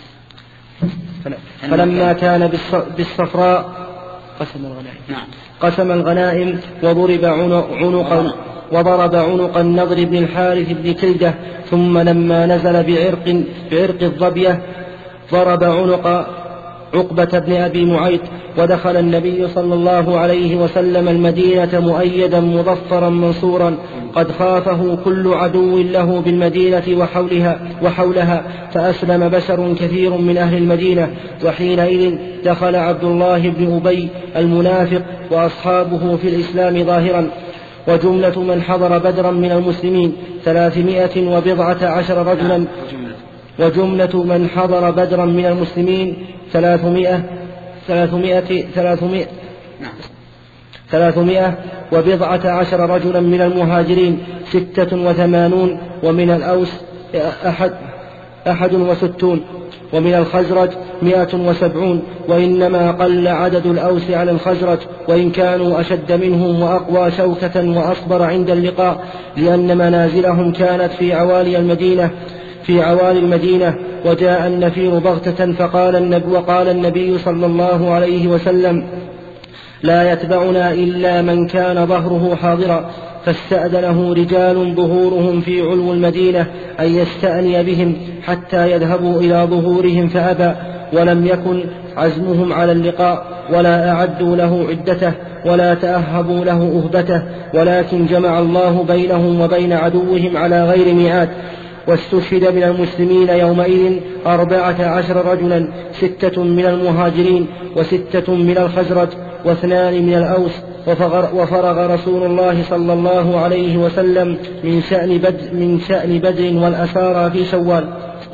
فلما كان بالصفراء قسم الغنائم. نعم. قسم الغنائم وضرب عنق وضرب عنق النضر بن الحارث بن كلدة. ثم لما نزل بعرق بعرق الظبية ضرب عنق عقبة بن أبي معيط. ودخل النبي صلى الله عليه وسلم المدينة مؤيدا مظفرا منصورا، قد خافه كل عدو له بالمدينة وحولها, وحولها فأسلم بشر كثير من أهل المدينة. وحينئذ دخل عبد الله بن أبي المنافق وأصحابه في الإسلام ظاهرا. وجملة من حضر بدرا من المسلمين ثلاثمائة وبضعة عشر رجلا وجملة من حضر بدرا من المسلمين ثلاثمائة ثلاثمائة ثلاثمائة ثلاثمائة وبضعة عشر رجلا من المهاجرين ستة وثمانون، ومن الأوس أحد أحد وستون، ومن الخزرج مائة وسبعون. وإنما قل عدد الأوس على الخزرج، وإن كانوا أشد منهم وأقوى شوكة وأصبر عند اللقاء، لأن منازلهم كانت في عوالي المدينة. في عوالي المدينة، وجاء النفير بغتة فقال النبي وقال النبي صلى الله عليه وسلم: لا يتبعنا إلا من كان ظهره حاضرا. فاستأذنه رجال ظهورهم في علو المدينة أن يستأني بهم حتى يذهبوا إلى ظهورهم فأبى، ولم يكن عزمهم على اللقاء، ولا أعدوا له عدته، ولا تأهبوا له أهبته، ولكن جمع الله بينهم وبين عدوهم على غير ميعاد. واستشهد من المسلمين يومئذ أربعة عشر رجلا، ستة من المهاجرين وستة من الخزرج واثنان من الأوس. وفرغ رسول الله صلى الله عليه وسلم من شأن بدر, من شأن بدر والأسارى في شوال.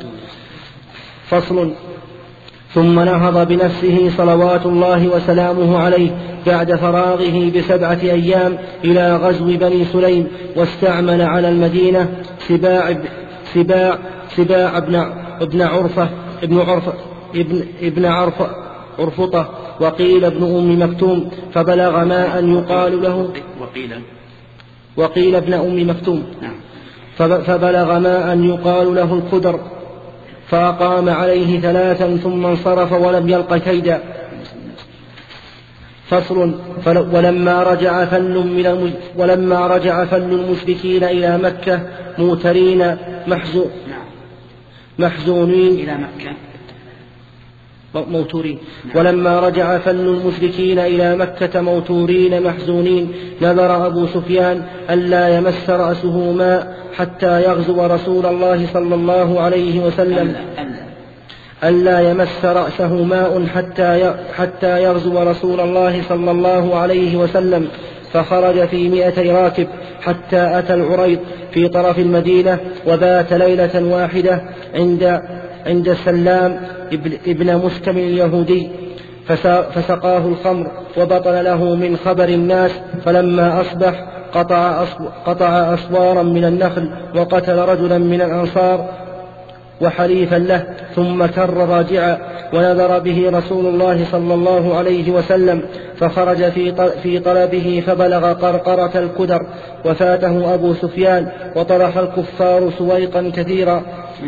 فصل. ثم نهض بنفسه صلوات الله وسلامه عليه بعد فراغه بسبعة أيام إلى غزو بني سليم، واستعمل على المدينة سباع سباع سباع ابن ابن عرفة ابن عرفة ابن ابن عرفة عرفطة، وقيل ابن أم مكتوم، فبلغ ما أن يقال له وقيل وقيل ابن أم مكتوم فبلغ ما أن يقال له القدر، فأقام عليه ثلاثا ثم انصرف ولم يلق كيدا. فصل. ولما رجع فل من ولما رجع فل المشركين إلى مكة موترين محزو محزونين إلى مكة موتورين ولما رجع فل المشركين إلى مكة موتورين محزونين، نذر أبو سفيان ألا يمس رأسه ماء حتى يغزو رسول الله صلى الله عليه وسلم ألا يمس رأسه ماء حتى حتى يغزو رسول الله صلى الله عليه وسلم. فخرج في مئتي راكب حتى أتى العريض في طرف المدينة، وبات ليلة واحدة عند عند سلام ابن مسكم اليهودي، فسقاه الخمر وبطل له من خبر الناس. فلما أصبح قطع, قطع أسوارا من النخل وقتل رجلا من الأنصار وحليفا له، ثم كر راجعا، ونذر به رسول الله صلى الله عليه وسلم، فخرج في طلبه فبلغ قرقرة الكدر، وفاته أبو سفيان، وطرح الكفار سويقا كثيرا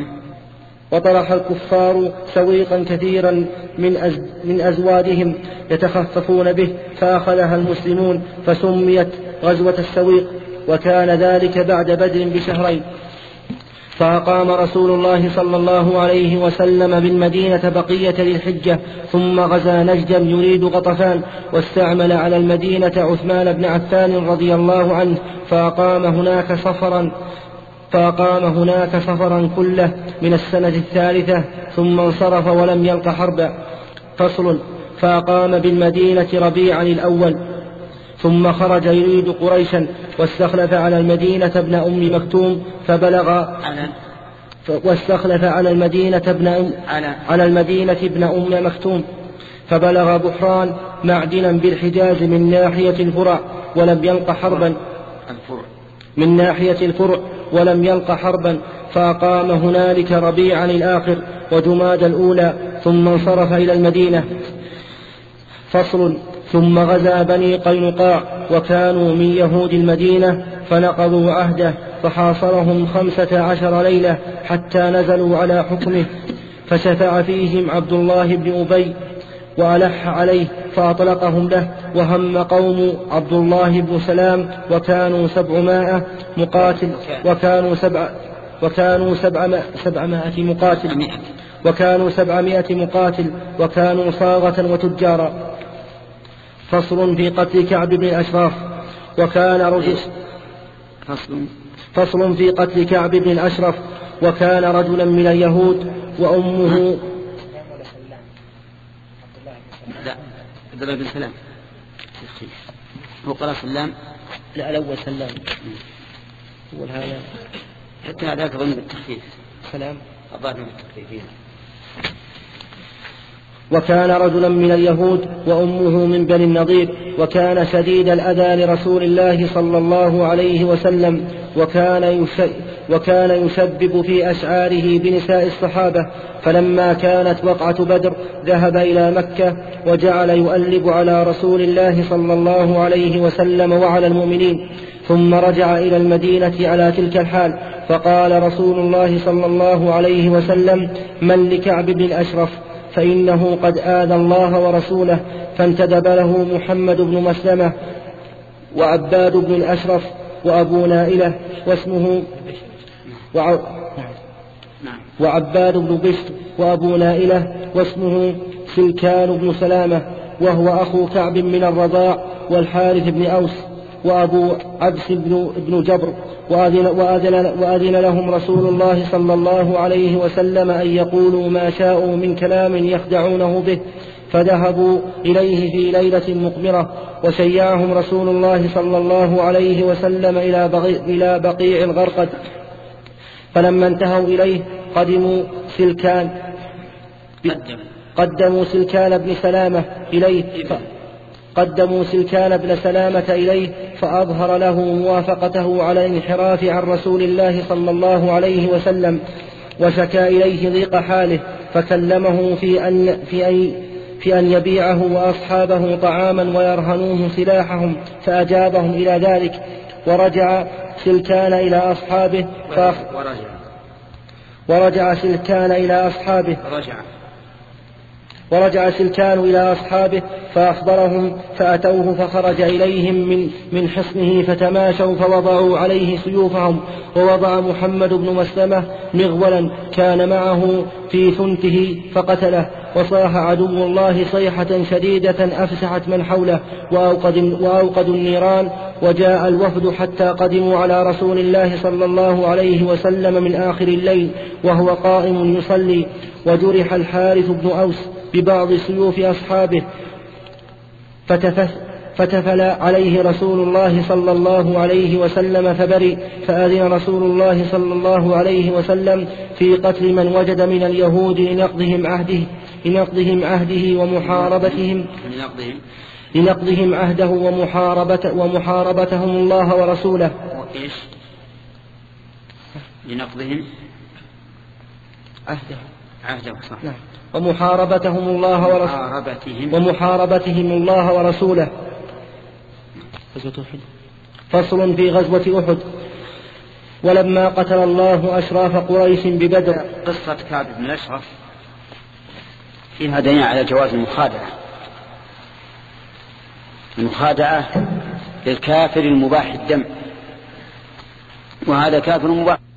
وطرح الكفار سويقا كثيرا من, أز من أزوادهم يتخففون به، فأخذها المسلمون فسميت غزوة السويق، وكان ذلك بعد بدر بشهرين. فأقام رسول الله صلى الله عليه وسلم بالمدينة بقية للحجة، ثم غزا نجدا يريد غطفان، واستعمل على المدينة عثمان بن عفان رضي الله عنه، فأقام هناك صفرا فأقام هناك صفرا كله من السنة الثالثة، ثم انصرف ولم يلق حربا. فصل. فأقام بالمدينة ربيعا الأول، ثم خرج يريد قريشا، واستخلف على المدينة ابن أم مكتوم فبلغ واستخلف على المدينة ابن أم على المدينة ابن أم مكتوم فبلغ بحران معدنا بالحجاز من ناحية الفرع ولم يلق حربا من ناحية الفرع ولم يلق حربا فأقام هنالك ربيعا الآخر وجماد الأولى، ثم انصرف إلى المدينة. فصل. ثم غزا بني قينقاع، وكانوا من يهود المدينة، فنقضوا عهده، فحاصرهم خمسة عشر ليلة حتى نزلوا على حكمه، فشفع فيهم عبد الله بن أبي وألح عليه فأطلقهم له. وهم قوم عبد الله بن سلام، وكانوا سبعمائة مقاتل وكانوا سبع وكانوا سبعمائة مقاتل وكانوا سبعمائة مقاتل وكانوا صاغة وتجارا. فصل. في قتل كعب بن الأشراف، وكان رجل فصل. فصل في قتل كعب بن الأشرف، وكان رجلا من اليهود وأمه لا عبد الله بن سلام هو قال سلام لا الأول سلام أول هذا حتى هذاك ظن بالتخفيف سلام أظن بالتخفيف. وكان رجلا من اليهود وأمه من بني النضير، وكان شديد الأذى لرسول الله صلى الله عليه وسلم، وكان يش... وكان يشبب في أشعاره بنساء الصحابة. فلما كانت وقعة بدر ذهب إلى مكة، وجعل يؤلب على رسول الله صلى الله عليه وسلم وعلى المؤمنين، ثم رجع إلى المدينة على تلك الحال. فقال رسول الله صلى الله عليه وسلم: من لكعب بن الأشرف؟ فإنه قد آذى الله ورسوله. فانتدب له محمد بن مسلمة وعباد بن الأشرف وأبو نائلة واسمه وع... وعباد بن بشر وأبو نائلة واسمه سلكان بن سلامة، وهو أخو كعب من الرضاع، والحارث بن أوس، وأبو عبس بن, بن جبر. وأذن, وأذن, وأذن لهم رسول الله صلى الله عليه وسلم أن يقولوا ما شاءوا من كلام يخدعونه به، فذهبوا إليه في ليلة مقمرة. وشيعهم رسول الله صلى الله عليه وسلم إلى, بغي إلى بقيع الغرقد. فلما انتهوا إليه قدموا سلكان قدموا سلكان بن سلامة إليه قدموا سلكان بن سلامة إليه فأظهر له موافقته على الانحراف عن رسول الله صلى الله عليه وسلم، وشكى إليه ضيق حاله، فكلمه في أن, في أن, في أن يبيعه وأصحابه طعاما ويرهنوه سلاحهم، فأجابهم إلى ذلك. ورجع سلكان إلى أصحابه فأخ... ورجع ورجع سلكان إلى أصحابه رجع ورجع سلكان إلى أصحابه فأخبرهم، فأتوه فخرج إليهم من, من حصنه فتماشوا فوضعوا عليه سيوفهم. ووضع محمد بن مسلمة مغولا كان معه في ثنته فقتله. وصاح عدو الله صيحة شديدة أفسحت من حوله وأوقدوا وأوقد النيران. وجاء الوفد حتى قدموا على رسول الله صلى الله عليه وسلم من آخر الليل وهو قائم يصلي. وجرح الحارث بن أوس ببعض سيوف أصحابه فتفل عليه رسول الله صلى الله عليه وسلم فبرئ. فأذن رسول الله صلى الله عليه وسلم في قتل من وجد من اليهود لنقضهم عهده لنقضهم عهده ومحاربتهم لنقضهم لنقضهم عهده ومحاربة ومحاربتهم الله ورسوله. وإيش لنقضهم عهده عهده صح. نعم. ومحاربتهم الله ورسوله ومحاربتهم الله ورسوله. فصل في غزوة أحد. ولما قتل الله أشراف قريش ببدر. قصة كعب بن الأشرف فيها دليل على جواز المخادعة المخادعة للكافر المباح الدم، وهذا كافر مباح